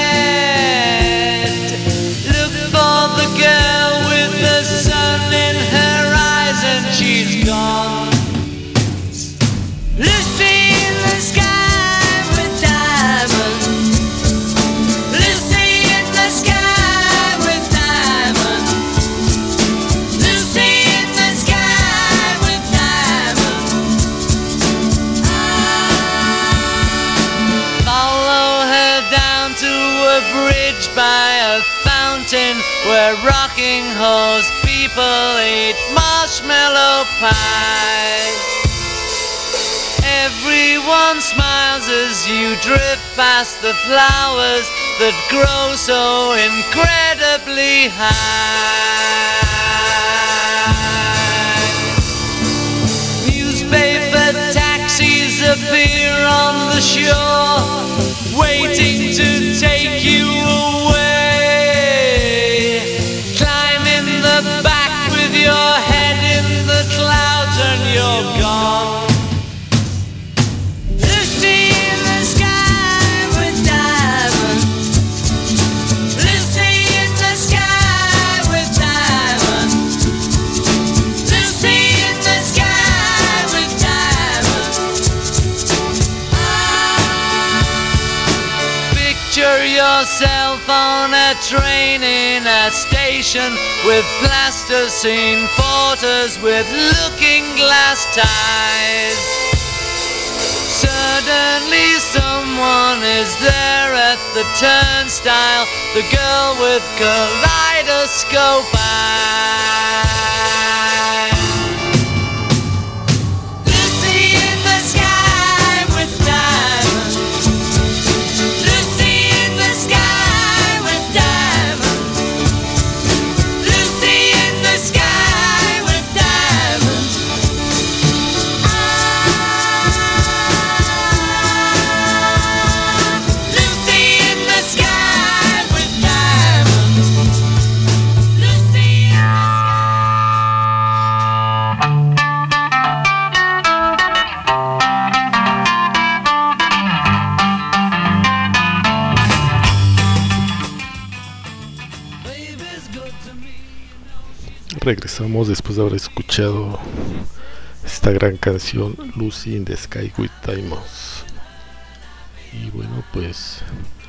head. Look for the girl with the sun in her eyes and she's gone. Lucy in the sky with diamonds. Lucy in the sky with diamonds. Lucy in the sky with diamonds. Follow her down to a bridge by a fountain where rocking horse people eat marshmallow pie. Everyone smiles as you drift past the flowers that grow so incredibly high. Newspaper taxis appear on the shore, waiting to take you away. Climb in the back with your head in the clouds and you're gone. Lucy in the sky with diamonds. Lucy in the sky with diamonds. Lucy in the sky with diamonds. Picture yourself on a train in a station with plasticine porters with looking glass ties. Suddenly someone is there at the turnstile, the girl with kaleidoscope eyes. Lucy in the sky with diamonds. Lucy in the sky with diamonds. Lucy in the sky with diamonds. Lucy in the sky with diamonds. Lucy in the sky. Baby's good to me. Regresamos después de haber escuchado esta gran canción Lucy in the Sky with Diamonds. Y bueno, pues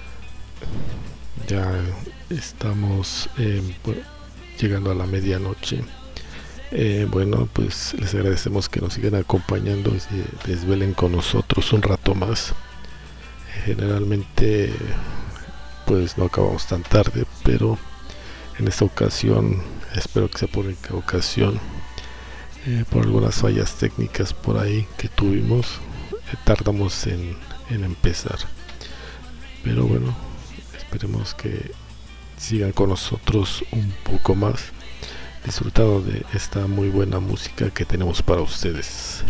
ya estamos llegando a la medianoche. Bueno, pues les agradecemos que nos sigan acompañando y se desvelen con nosotros un rato más. Generalmente pues no acabamos tan tarde, pero en esta ocasión, espero que sea por esta ocasión, por algunas fallas técnicas por ahí que tuvimos, tardamos en empezar. Pero bueno, esperemos que sigan con nosotros un poco más, disfrutando de esta muy buena música que tenemos para ustedes.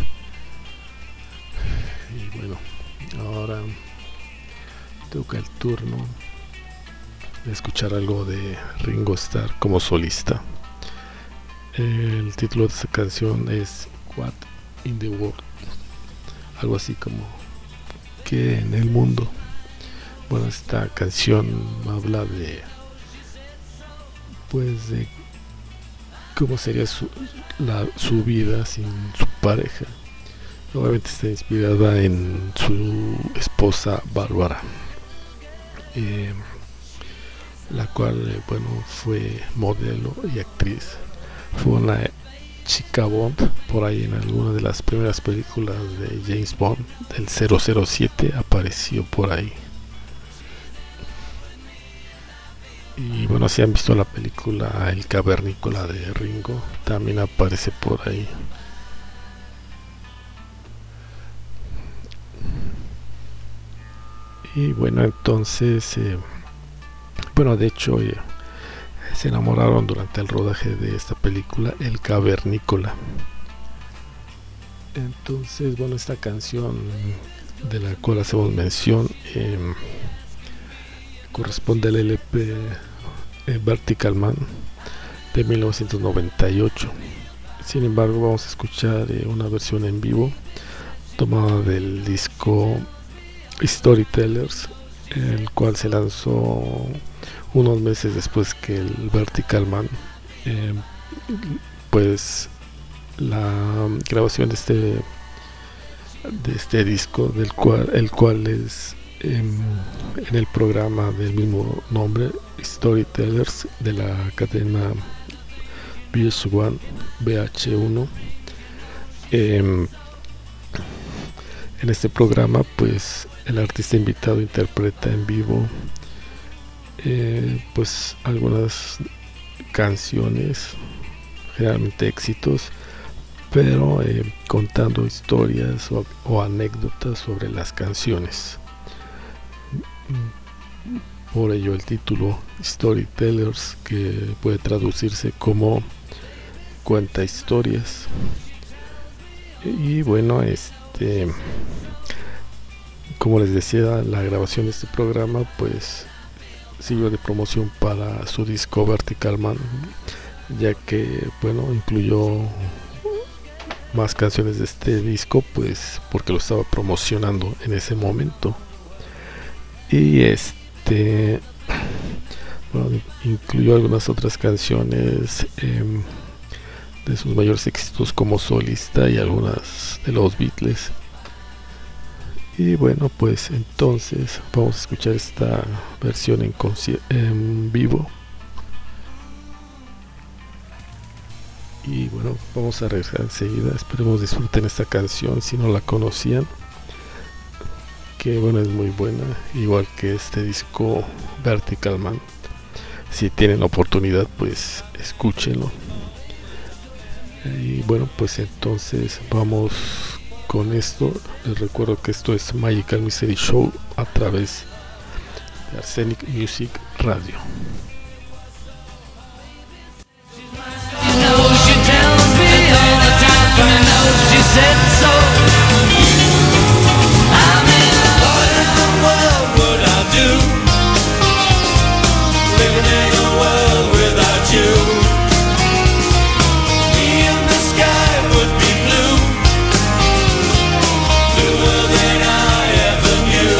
Y bueno, ahora toca el turno de escuchar algo de Ringo Starr como solista. El título de esta canción es What in the World, algo así como ¿qué en el mundo? Bueno, esta canción habla de pues de cómo sería su vida sin su pareja. Obviamente está inspirada en su esposa Bárbara, la cual bueno, fue modelo y actriz. Fue una chica Bond por ahí en alguna de las primeras películas de James Bond, del 007, apareció por ahí. Y bueno, si han visto la película El Cavernícola de Ringo, también aparece por ahí. Y bueno, entonces bueno, de hecho se enamoraron durante el rodaje de esta película El Cavernícola. Entonces bueno, esta canción de la cual hacemos mención corresponde al LP Vertical Man de 1998. Sin embargo, vamos a escuchar una versión en vivo tomada del disco Storytellers, el cual se lanzó unos meses después que el Vertical Man. Pues la grabación de este disco, el cual es en el programa del mismo nombre, Storytellers, de la cadena VH1. En este programa pues el artista invitado interpreta en vivo pues algunas canciones, generalmente éxitos, pero contando historias o anécdotas sobre las canciones. Por ello el título Storytellers, que puede traducirse como cuenta historias. Y bueno, como les decía, la grabación de este programa pues sirvió de promoción para su disco Vertical Man, ya que bueno, incluyó más canciones de este disco, pues porque lo estaba promocionando en ese momento. Y bueno, incluyó algunas otras canciones de sus mayores éxitos como solista y algunas de los Beatles. Y bueno, pues entonces vamos a escuchar esta versión en vivo. Y bueno, vamos a regresar enseguida. Esperemos disfruten esta canción si no la conocían, que bueno, es muy buena, igual que este disco Vertical Man. Si tienen la oportunidad, pues escúchenlo. Y bueno, pues entonces vamos con esto. Les recuerdo que esto es Magical Mystery Show a través de Arsenic Music Radio. She tells me all the time, I know she said so. I mean, what in the world would I do, living in a world without you? Me and the sky would be blue, bluer than I ever knew.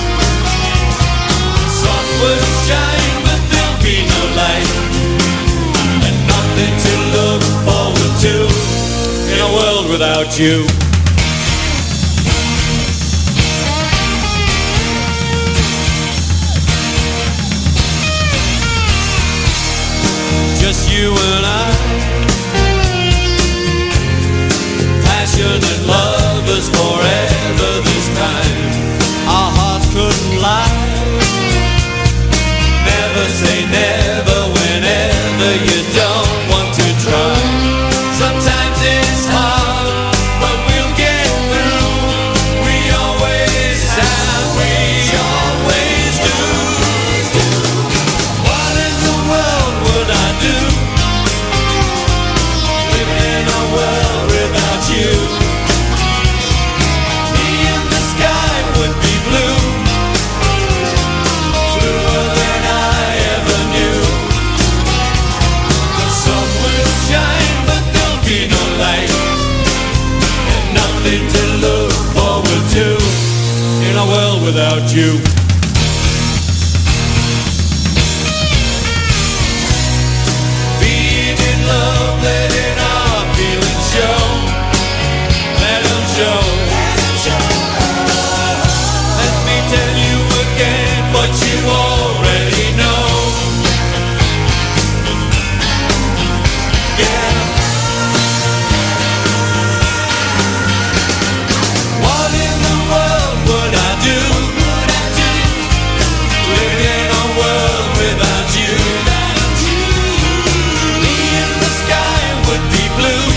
The sun would shine, but there'll be no light, and nothing to look forward to in a world without you. Just you and I, passionate lovers forever this time. Our hearts couldn't lie. Never say never whenever you don't want to try. Sometimes it's hard, but we'll get through. We always have, we always do. What in the world would I do, living in a world without you? Me and the sky would be blue, bluer than I ever knew. The sun would shine, but there'll be no light, and nothing to look forward to in a world without you. Being in love, letting our feelings show, let them show. Let me tell you again what you already know. Yeah. What in the world would I do, living in a world without you? Me and the sky would be blue,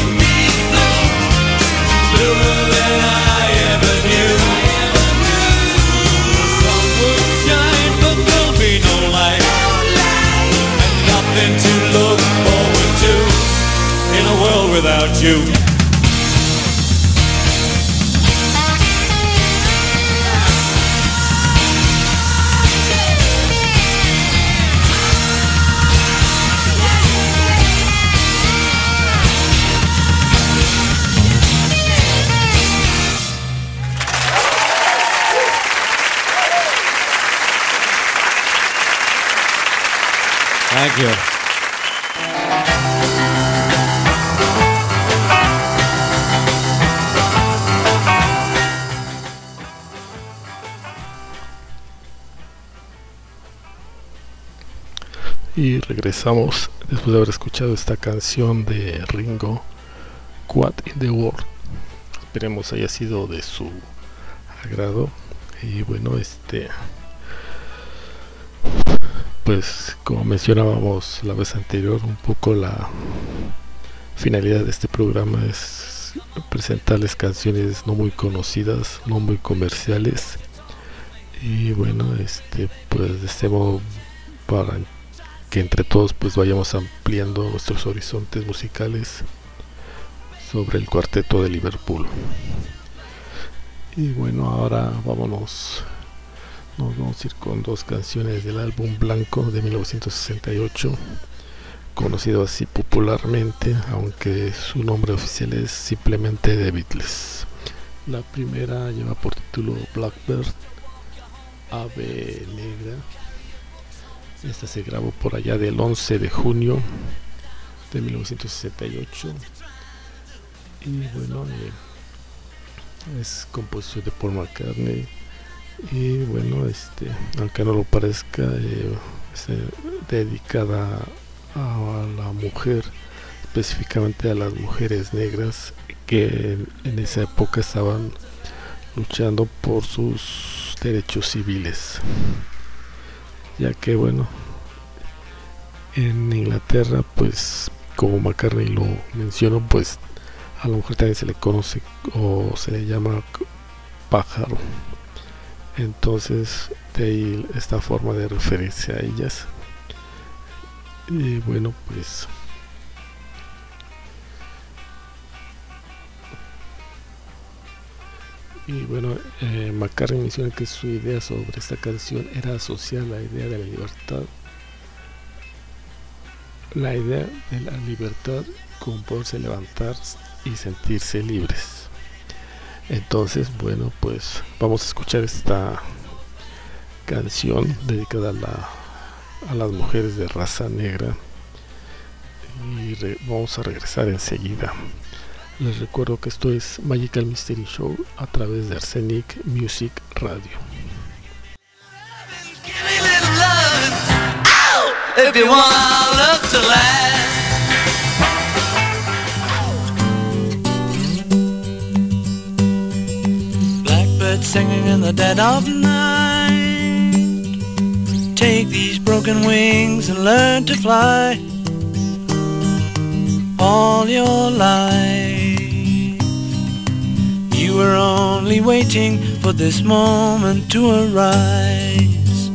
bluer than I ever knew. The sun would shine, but there'll be no light, and nothing to look forward to in a world without you. Thank you. Y regresamos después de haber escuchado esta canción de Ringo, What in the World. Esperemos haya sido de su agrado. Y bueno, pues como mencionábamos la vez anterior, un poco la finalidad de este programa es presentarles canciones no muy conocidas, no muy comerciales, y bueno, pues de este modo, para que entre todos pues vayamos ampliando nuestros horizontes musicales sobre el cuarteto de Liverpool. Y bueno, ahora nos vamos a ir con dos canciones del álbum Blanco de 1968, conocido así popularmente, aunque su nombre oficial es simplemente The Beatles. La primera lleva por título Blackbird, Ave Negra. Esta se grabó por allá del 11 de junio de 1968 y bueno, es composición de Paul McCartney. Y bueno, aunque no lo parezca, dedicada a la mujer, específicamente a las mujeres negras que en esa época estaban luchando por sus derechos civiles, ya que bueno, en Inglaterra, pues como McCartney lo mencionó, pues a la mujer también se le conoce o se le llama pájaro. Entonces de ahí esta forma de referirse a ellas. Y bueno, pues McCartney menciona que su idea sobre esta canción era asociar la idea de la libertad con poderse levantar y sentirse libres. Entonces, bueno, pues vamos a escuchar esta canción dedicada a las mujeres de raza negra y vamos a regresar enseguida. Les recuerdo que esto es Magical Mystery Show a través de Arsenic Music Radio. If you want love to last, blackbird singing in the dead of night. Take these broken wings and learn to fly. All your life you were only waiting for this moment to arise.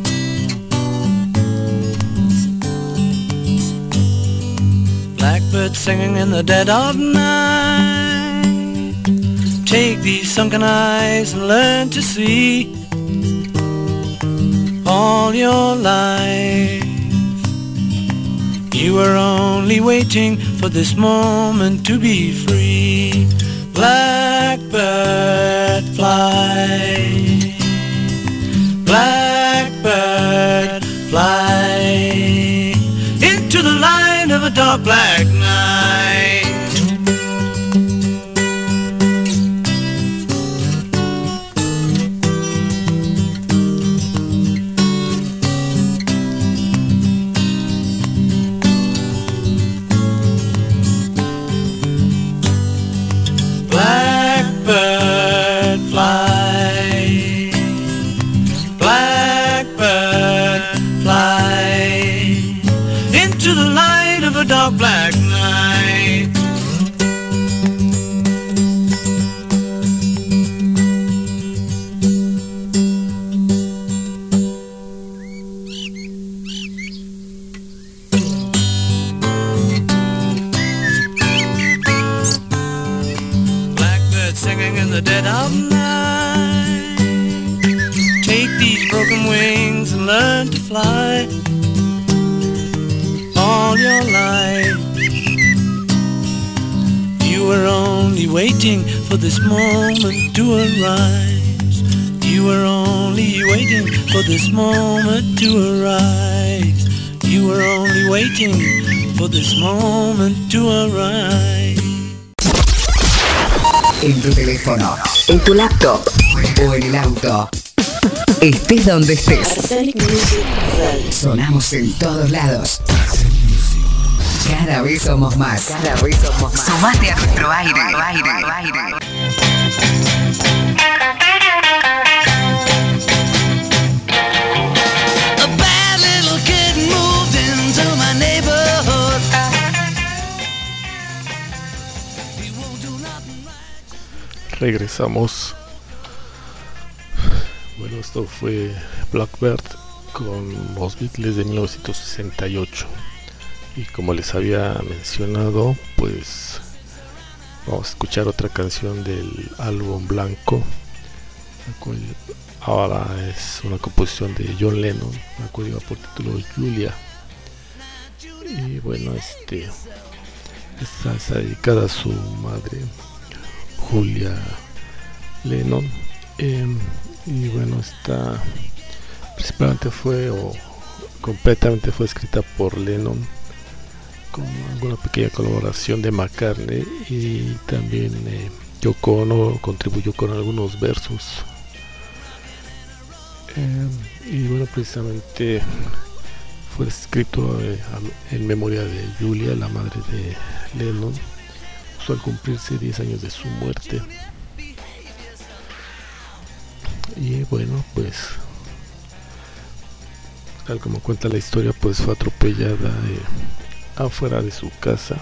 Blackbird singing in the dead of night. Take these sunken eyes and learn to see. All your life you were only waiting for this moment to be free. Blackbird fly, blackbird fly into the light of a dark black night. Blackbird fly, blackbird fly into the light of a dark black night. Singing in the dead of night. Take these broken wings and learn to fly. All your life you were only waiting for this moment to arise. You were only waiting for this moment to arise. You were only waiting for this moment to arise. En tu teléfono, en tu laptop o en el auto. Estés donde estés. Sonamos en todos lados. Cada vez somos más. Sumate a nuestro aire. A bad little kid regresamos. Bueno, esto fue Blackbird con los Beatles de 1968. Y como les había mencionado, pues vamos a escuchar otra canción del álbum Blanco, la cual ahora es una composición de John Lennon, la cual lleva por título Julia. Y bueno, esta está dedicada a su madre, Julia Lennon. Y bueno, esta principalmente completamente fue escrita por Lennon, con alguna pequeña colaboración de McCartney, y también Yoko Ono contribuyó con algunos versos. Y bueno, precisamente fue escrito en memoria de Julia, la madre de Lennon, justo al cumplirse 10 años de su muerte. Y bueno, pues tal como cuenta la historia, pues fue atropellada afuera de su casa,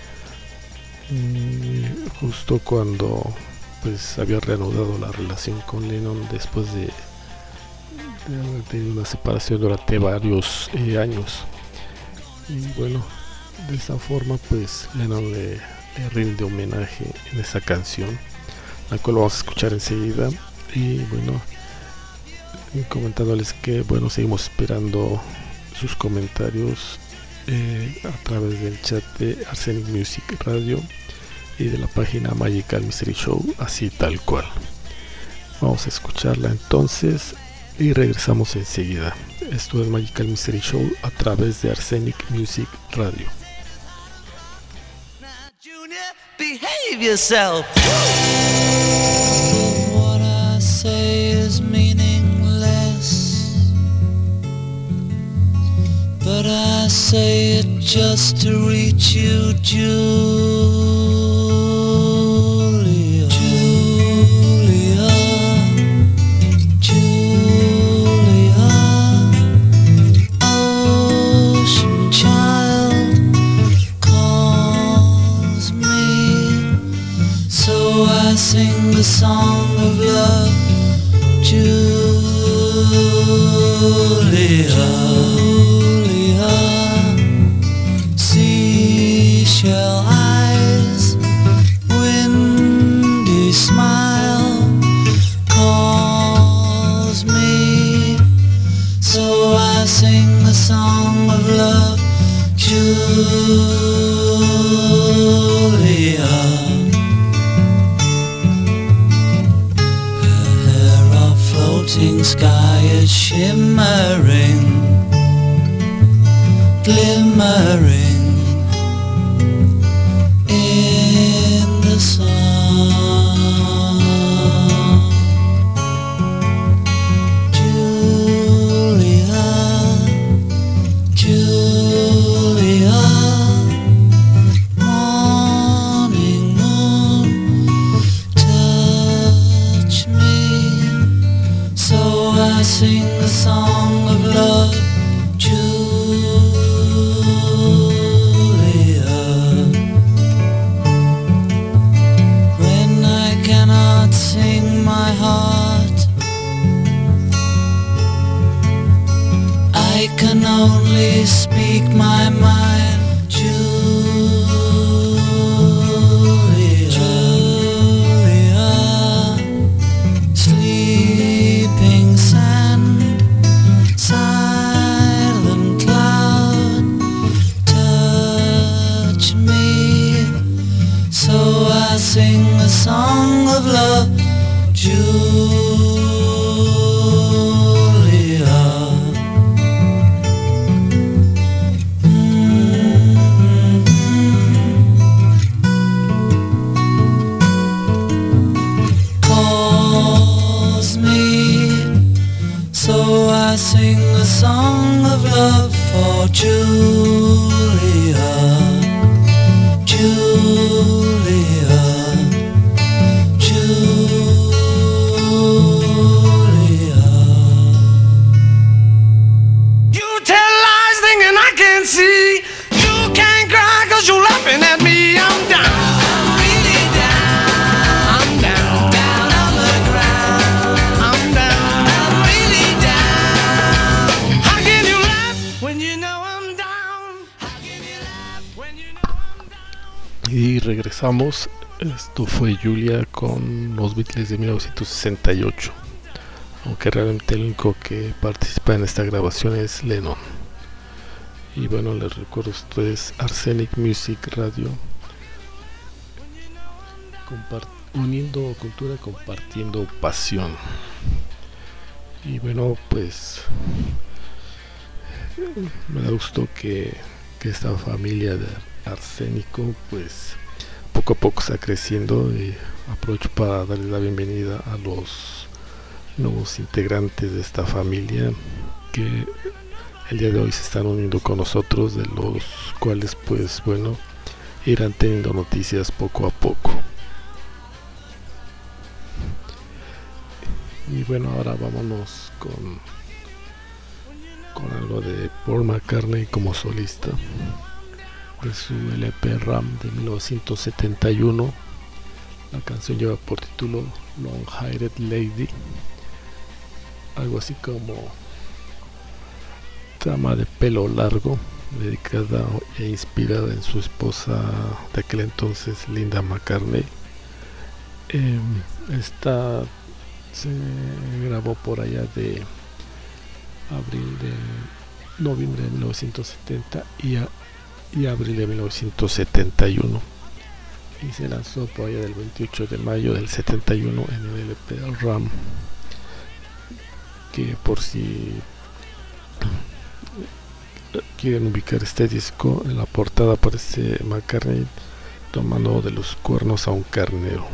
justo cuando pues había reanudado la relación con Lennon después de haber tenido una separación durante varios años. Y bueno, de esa forma pues Lennon le rinde homenaje en esa canción, la cual vamos a escuchar enseguida. Y bueno, comentándoles que bueno, seguimos esperando sus comentarios a través del chat de Arsenic Music Radio y de la página Magical Mystery Show, así tal cual. Vamos a escucharla entonces y regresamos enseguida. Esto es Magical Mystery Show a través de Arsenic Music Radio. Now, Junior, behave yourself. What I say is meaningless, but I say it just to reach you, Julia. Julia, Julia, ocean child calls me, so I sing the song of love, Julia, seashell eyes, windy smile calls me, so I sing the song of love, Julia. Her hair of floating sky is shimmering, glimmering in the sun. Julia, Julia, morning moon, touch me, so I sing the song of love, Julia. When I cannot sing my heart, I can only speak my mind, Julia, Julia. Sleeping sand, silent cloud, touch me, so I sing a song of love, Julia. Calls me, so I sing a song of love for Julia, Julia, Julia. You tell lies thinking I can't see. You can't cry 'cause you're laughing at me. I'm down, I'm really down, I'm down, down. regresamos. Esto fue Julia con los Beatles de 1968, aunque realmente el único que participa en esta grabación es Lennon. Y bueno, les recuerdo, esto es Arsenic Music Radio, uniendo cultura, compartiendo pasión. Y bueno, pues me da gusto que esta familia de Arsénico pues poco a poco está creciendo, y aprovecho para darles la bienvenida a los nuevos integrantes de esta familia que el día de hoy se están uniendo con nosotros, de los cuales pues bueno, irán teniendo noticias poco a poco. Y bueno, ahora vámonos con algo de Paul McCartney como solista, de su LP Ram de 1971. La canción lleva por título Long Haired Lady, algo así como dama de pelo largo, dedicada e inspirada en su esposa de aquel entonces, Linda McCartney. Esta se grabó por allá de noviembre de 1970 y abril de 1971, y se lanzó por allá del 28 de mayo del 71 en el LP Ram, que por si quieren ubicar este disco, en la portada aparece McCartney tomando de los cuernos a un carnero.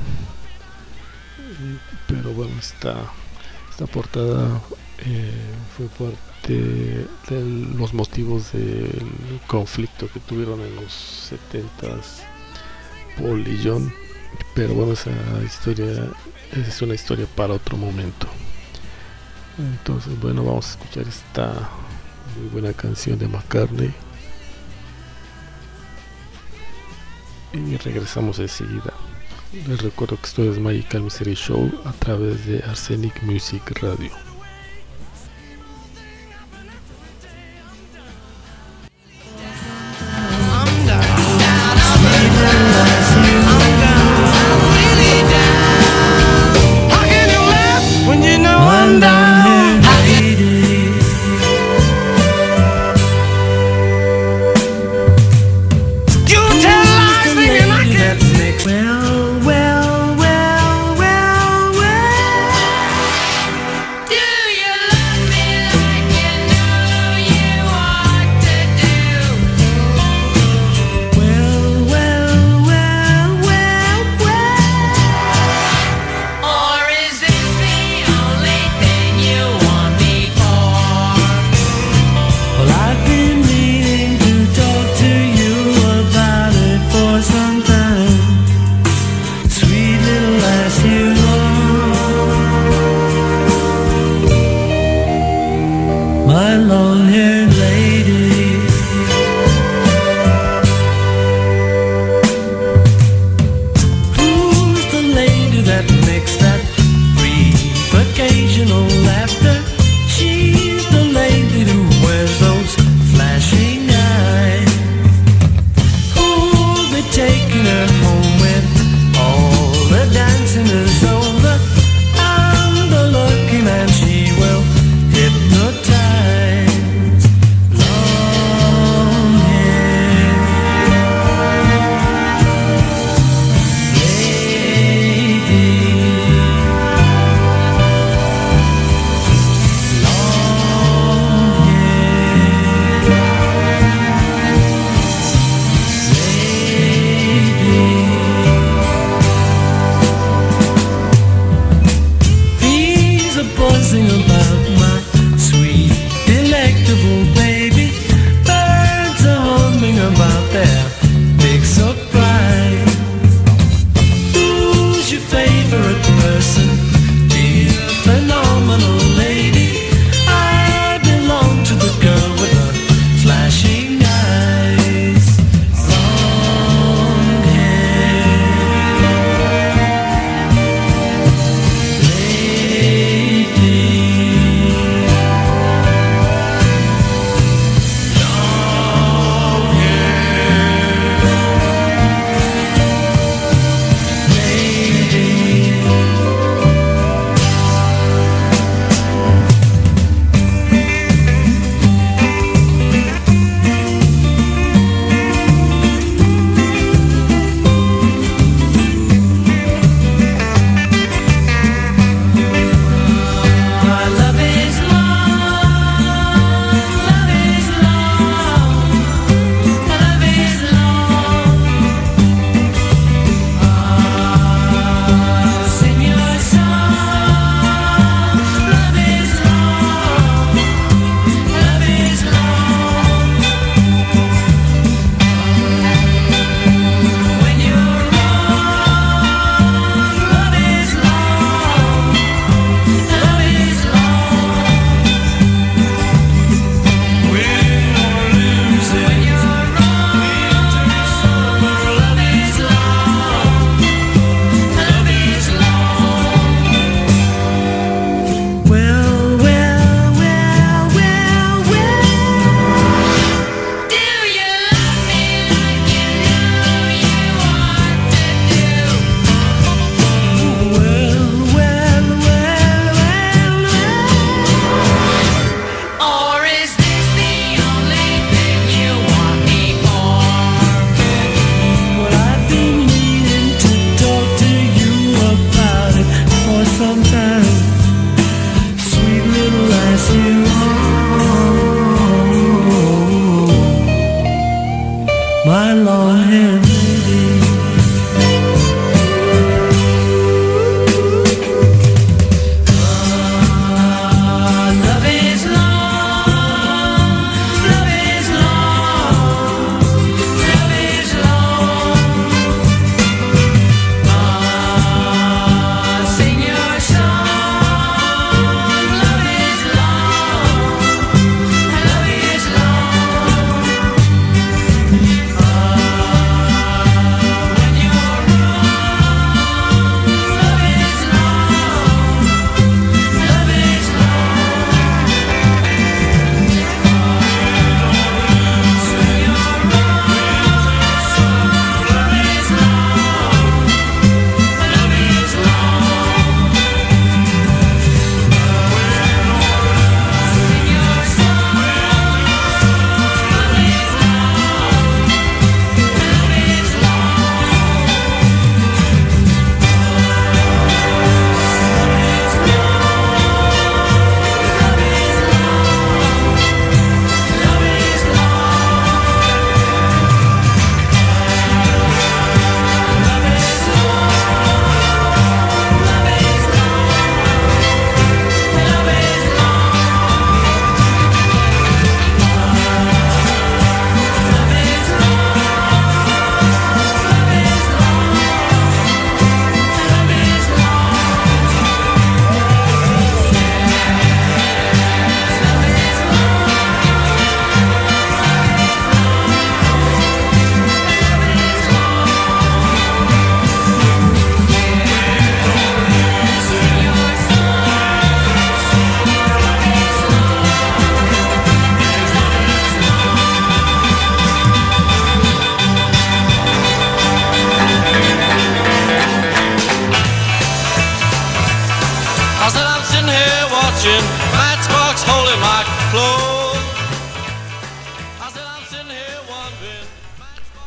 Pero bueno, esta portada fue parte de los motivos del conflicto que tuvieron en los 70s Paul y John, pero bueno, esa es una historia para otro momento. Entonces bueno, vamos a escuchar esta muy buena canción de McCartney y regresamos enseguida. Les recuerdo que esto es Magical Mystery Show a través de Arsenic Music Radio.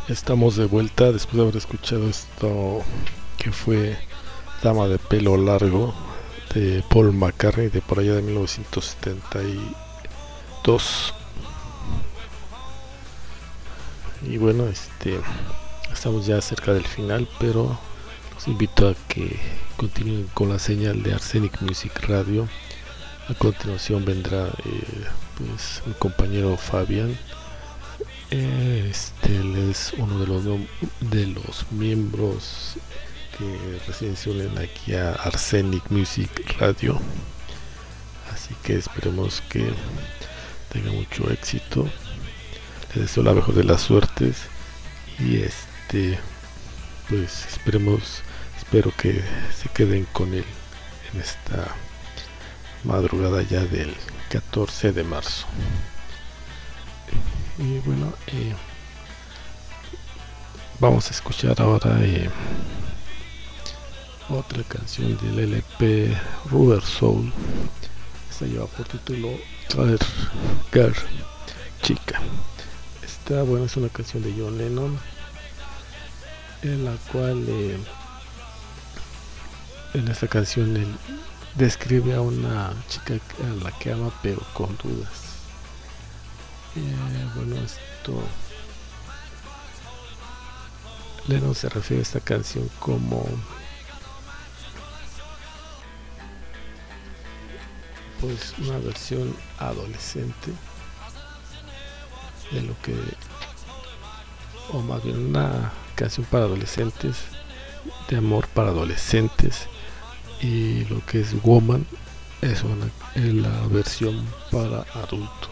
Estamos de vuelta después de haber escuchado esto que fue Dama de pelo largo de Paul McCartney de por allá de 1972. Y bueno, estamos ya cerca del final, pero los invito a que continúen con la señal de Arsenic Music Radio. A continuación vendrá pues mi compañero Fabián. Él es uno de los miembros que recién se unen aquí a Arsenic Music Radio, así que esperemos que tenga mucho éxito. Les deseo la mejor de las suertes y pues espero que se queden con él en esta madrugada ya del 14 de marzo. Y bueno, vamos a escuchar ahora otra canción del LP Rubber Soul. Esta lleva por título Girl, Chica. Esta, bueno, es una canción de John Lennon, en la cual en esta canción él describe a una chica a la que ama pero con dudas. Bueno, Lennon se refiere a esta canción como pues una versión adolescente de lo que, o más bien una canción para adolescentes, de amor para adolescentes, y lo que es Woman es la versión para adultos.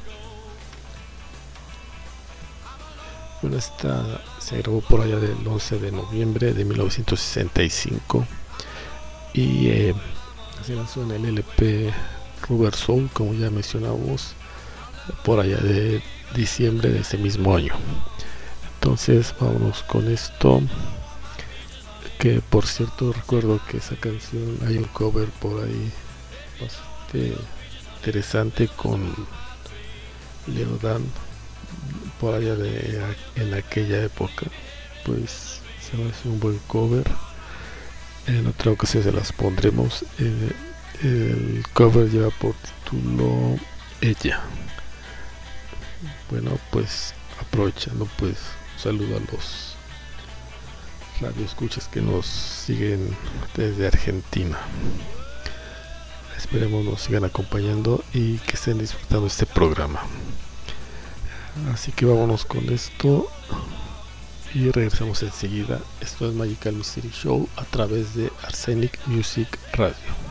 Bueno, esta se grabó por allá del 11 de noviembre de 1965 y se lanzó en el LP Rubber Soul, como ya mencionamos, por allá de diciembre de ese mismo año. Entonces vámonos con esto, que por cierto recuerdo que esa canción hay un cover por ahí bastante interesante con Leo Dan por allá en aquella época. Pues se me hace un buen cover. En otra ocasión se las pondremos. El cover lleva por título Ella. Bueno, pues aprovechando, pues un saludo a los radioescuchas que nos siguen desde Argentina. Esperemos nos sigan acompañando y que estén disfrutando este programa. Así que vámonos con esto y regresamos enseguida. Esto es Magical Mystery Show a través de Arsenic Music Radio.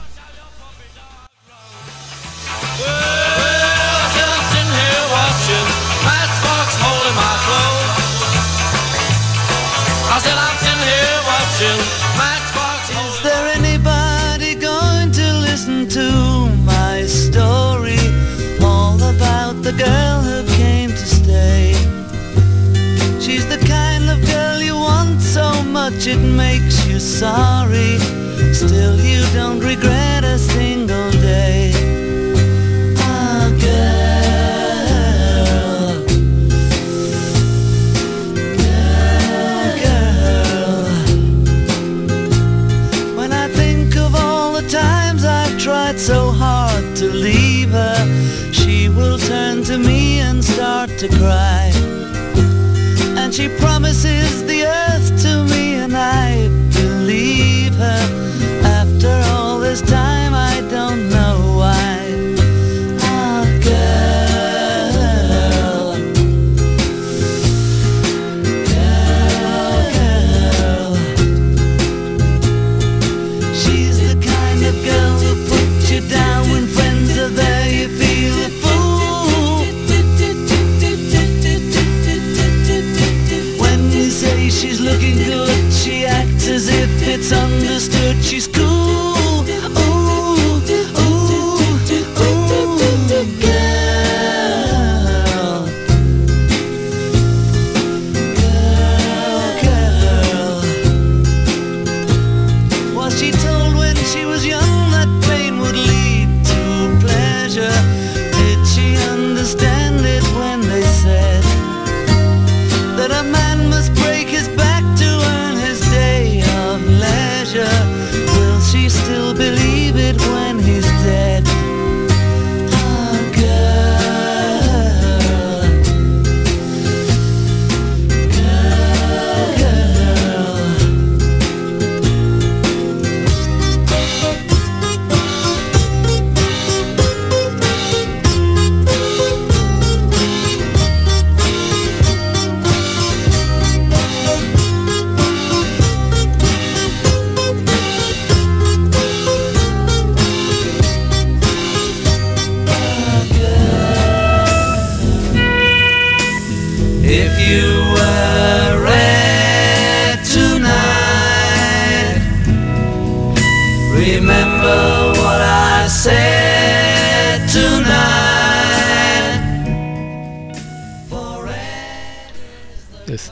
Is there anybody going to listen to my story? All about the girl who came to stay. She's the kind of girl you want so much it makes you sorry. Still you don't regret a single day. Ah, tried so hard to leave her, she will turn to me and start to cry. And she promises the earth to me and I believe her. After all this time I don't know why. Ah, girl, girl, she's the kind of girl who puts you down when friends are there, you feel a fool. When you say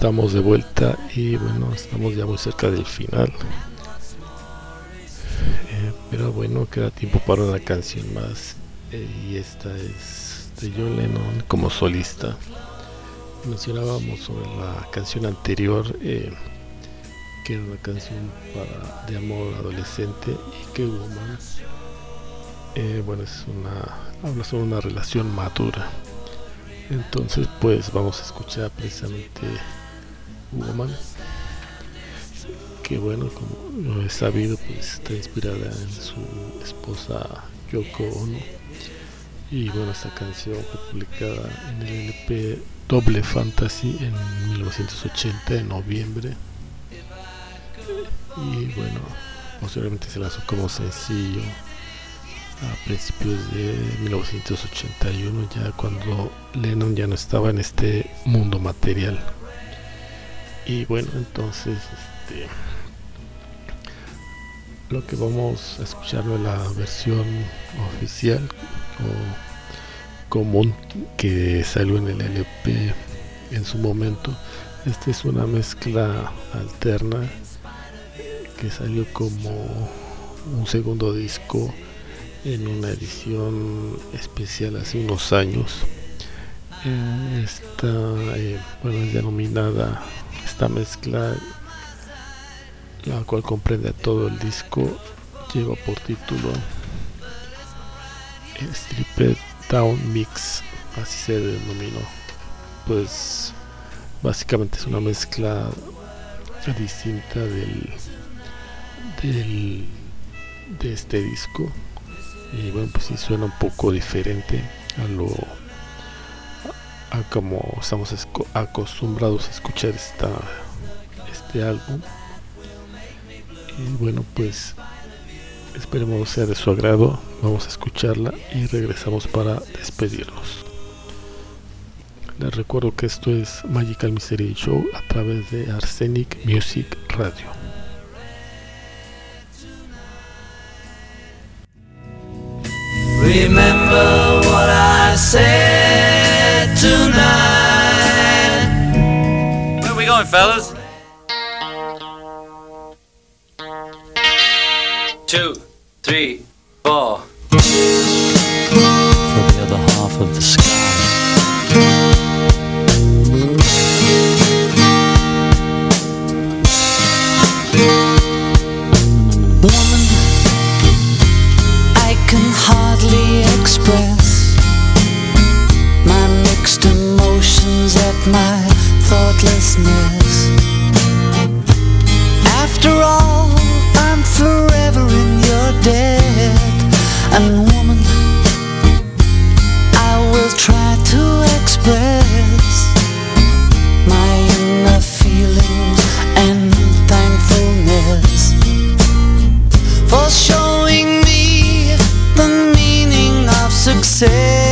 estamos de vuelta y bueno, estamos ya muy cerca del final. Pero bueno, queda tiempo para una canción más. Y esta es de John Lennon como solista. Mencionábamos sobre la canción anterior, que era una canción de amor adolescente, y que Woman, bueno, habla sobre una relación madura. Entonces pues vamos a escuchar precisamente Woman, que bueno, como lo he sabido, pues está inspirada en su esposa Yoko Ono. Y bueno, esta canción fue publicada en el LP Double Fantasy en 1980, en noviembre. Y bueno, posteriormente se lanzó como sencillo a principios de 1981, ya cuando Lennon ya no estaba en este mundo material. Y bueno, entonces lo que vamos a escuchar es la versión oficial o común que salió en el LP en su momento. Esta es una mezcla alterna que salió como un segundo disco en una edición especial hace unos años. Bueno, es denominada esta mezcla, la cual comprende todo el disco, lleva por título Stripped Down Mix, así se denominó. Pues básicamente es una mezcla distinta de este disco. Y bueno, pues sí suena un poco diferente a como estamos acostumbrados a escuchar este álbum. Y bueno, pues esperemos sea de su agrado. Vamos a escucharla y regresamos para despedirnos. Les recuerdo que esto es Magical Mystery Show a través de Arsenic Music Radio. Remember what I said tonight. Where are we going, fellas? 2, 3, 4. For the other half of the sky. Woman, I can hardly express my mixed emotions at my thoughtlessness. After all, I'm forever in your debt. And woman, I will try to express my inner feelings and thankfulness for showing me the meaning of success.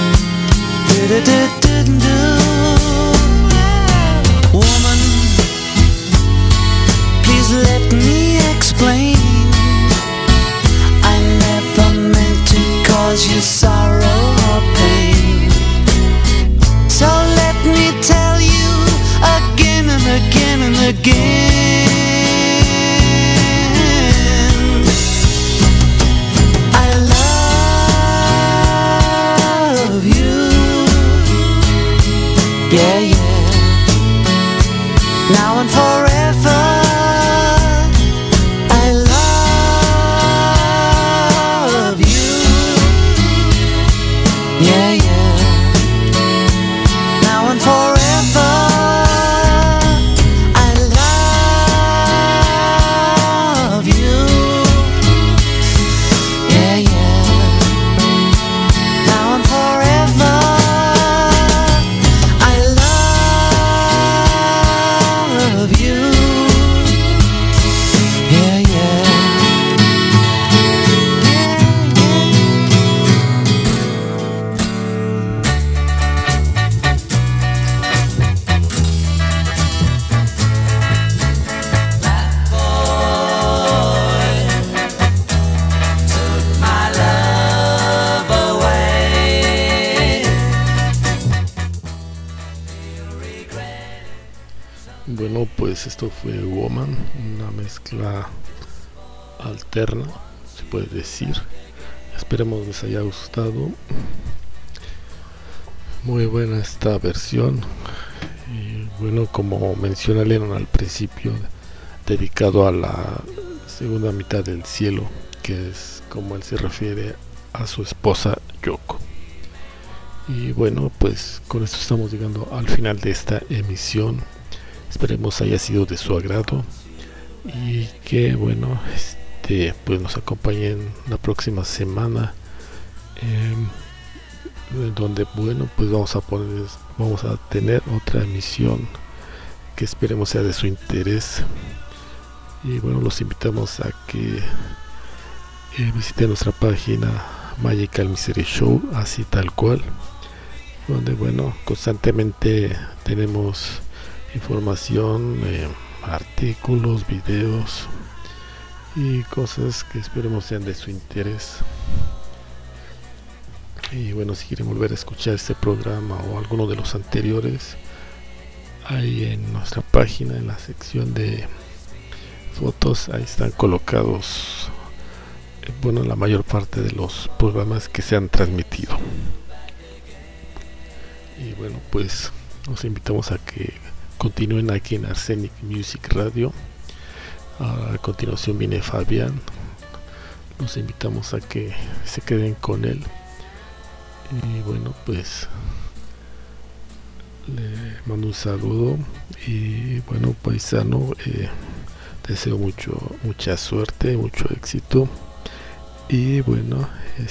Woman, bueno, pues esto fue Woman, una mezcla alterna, se puede decir. Esperemos les haya gustado. Muy buena esta versión. Y bueno, como menciona Lennon al principio, dedicado a la segunda mitad del cielo, que es como él se refiere a su esposa Yoko. Y bueno, pues con esto estamos llegando al final de esta emisión. Esperemos haya sido de su agrado y que bueno, pues nos acompañen la próxima semana, donde bueno, pues vamos a tener otra emisión que esperemos sea de su interés. Y bueno, los invitamos a que visiten nuestra página Magical Mystery Show, así tal cual, donde bueno, constantemente tenemos información, artículos, videos y cosas que esperemos sean de su interés. Y bueno, si quieren volver a escuchar este programa o alguno de los anteriores, ahí en nuestra página, en la sección de fotos, ahí están colocados bueno, la mayor parte de los programas que se han transmitido. Y bueno, pues los invitamos a que continúen aquí en Arsenic Music Radio. A continuación viene Fabián. Los invitamos a que se queden con él. Y bueno, pues le mando un saludo. Y bueno, paisano, deseo mucha suerte, mucho éxito. Y bueno,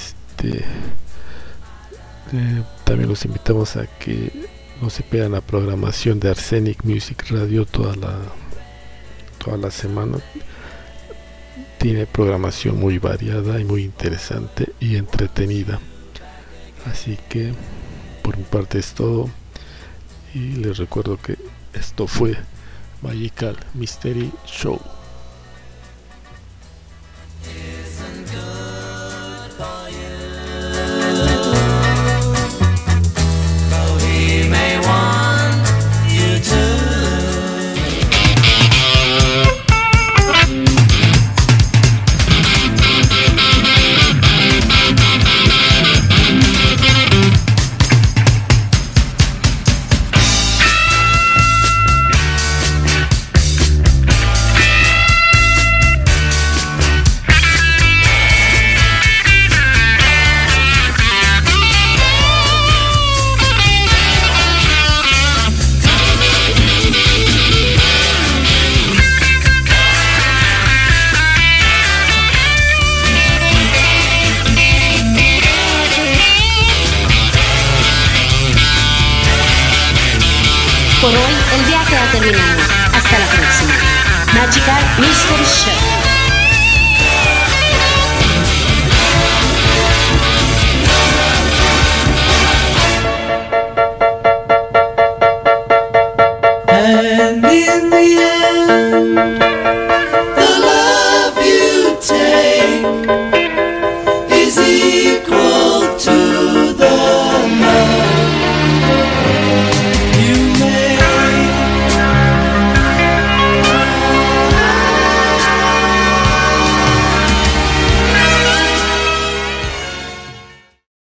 también los invitamos a que no se pierdan la programación de Arsenic Music Radio toda la semana. Tiene programación muy variada y muy interesante y entretenida. Así que por mi parte es todo. Y les recuerdo que esto fue Magical Mystery Show. Por hoy el viaje ha terminado. Hasta la próxima. Magical Mystery Show.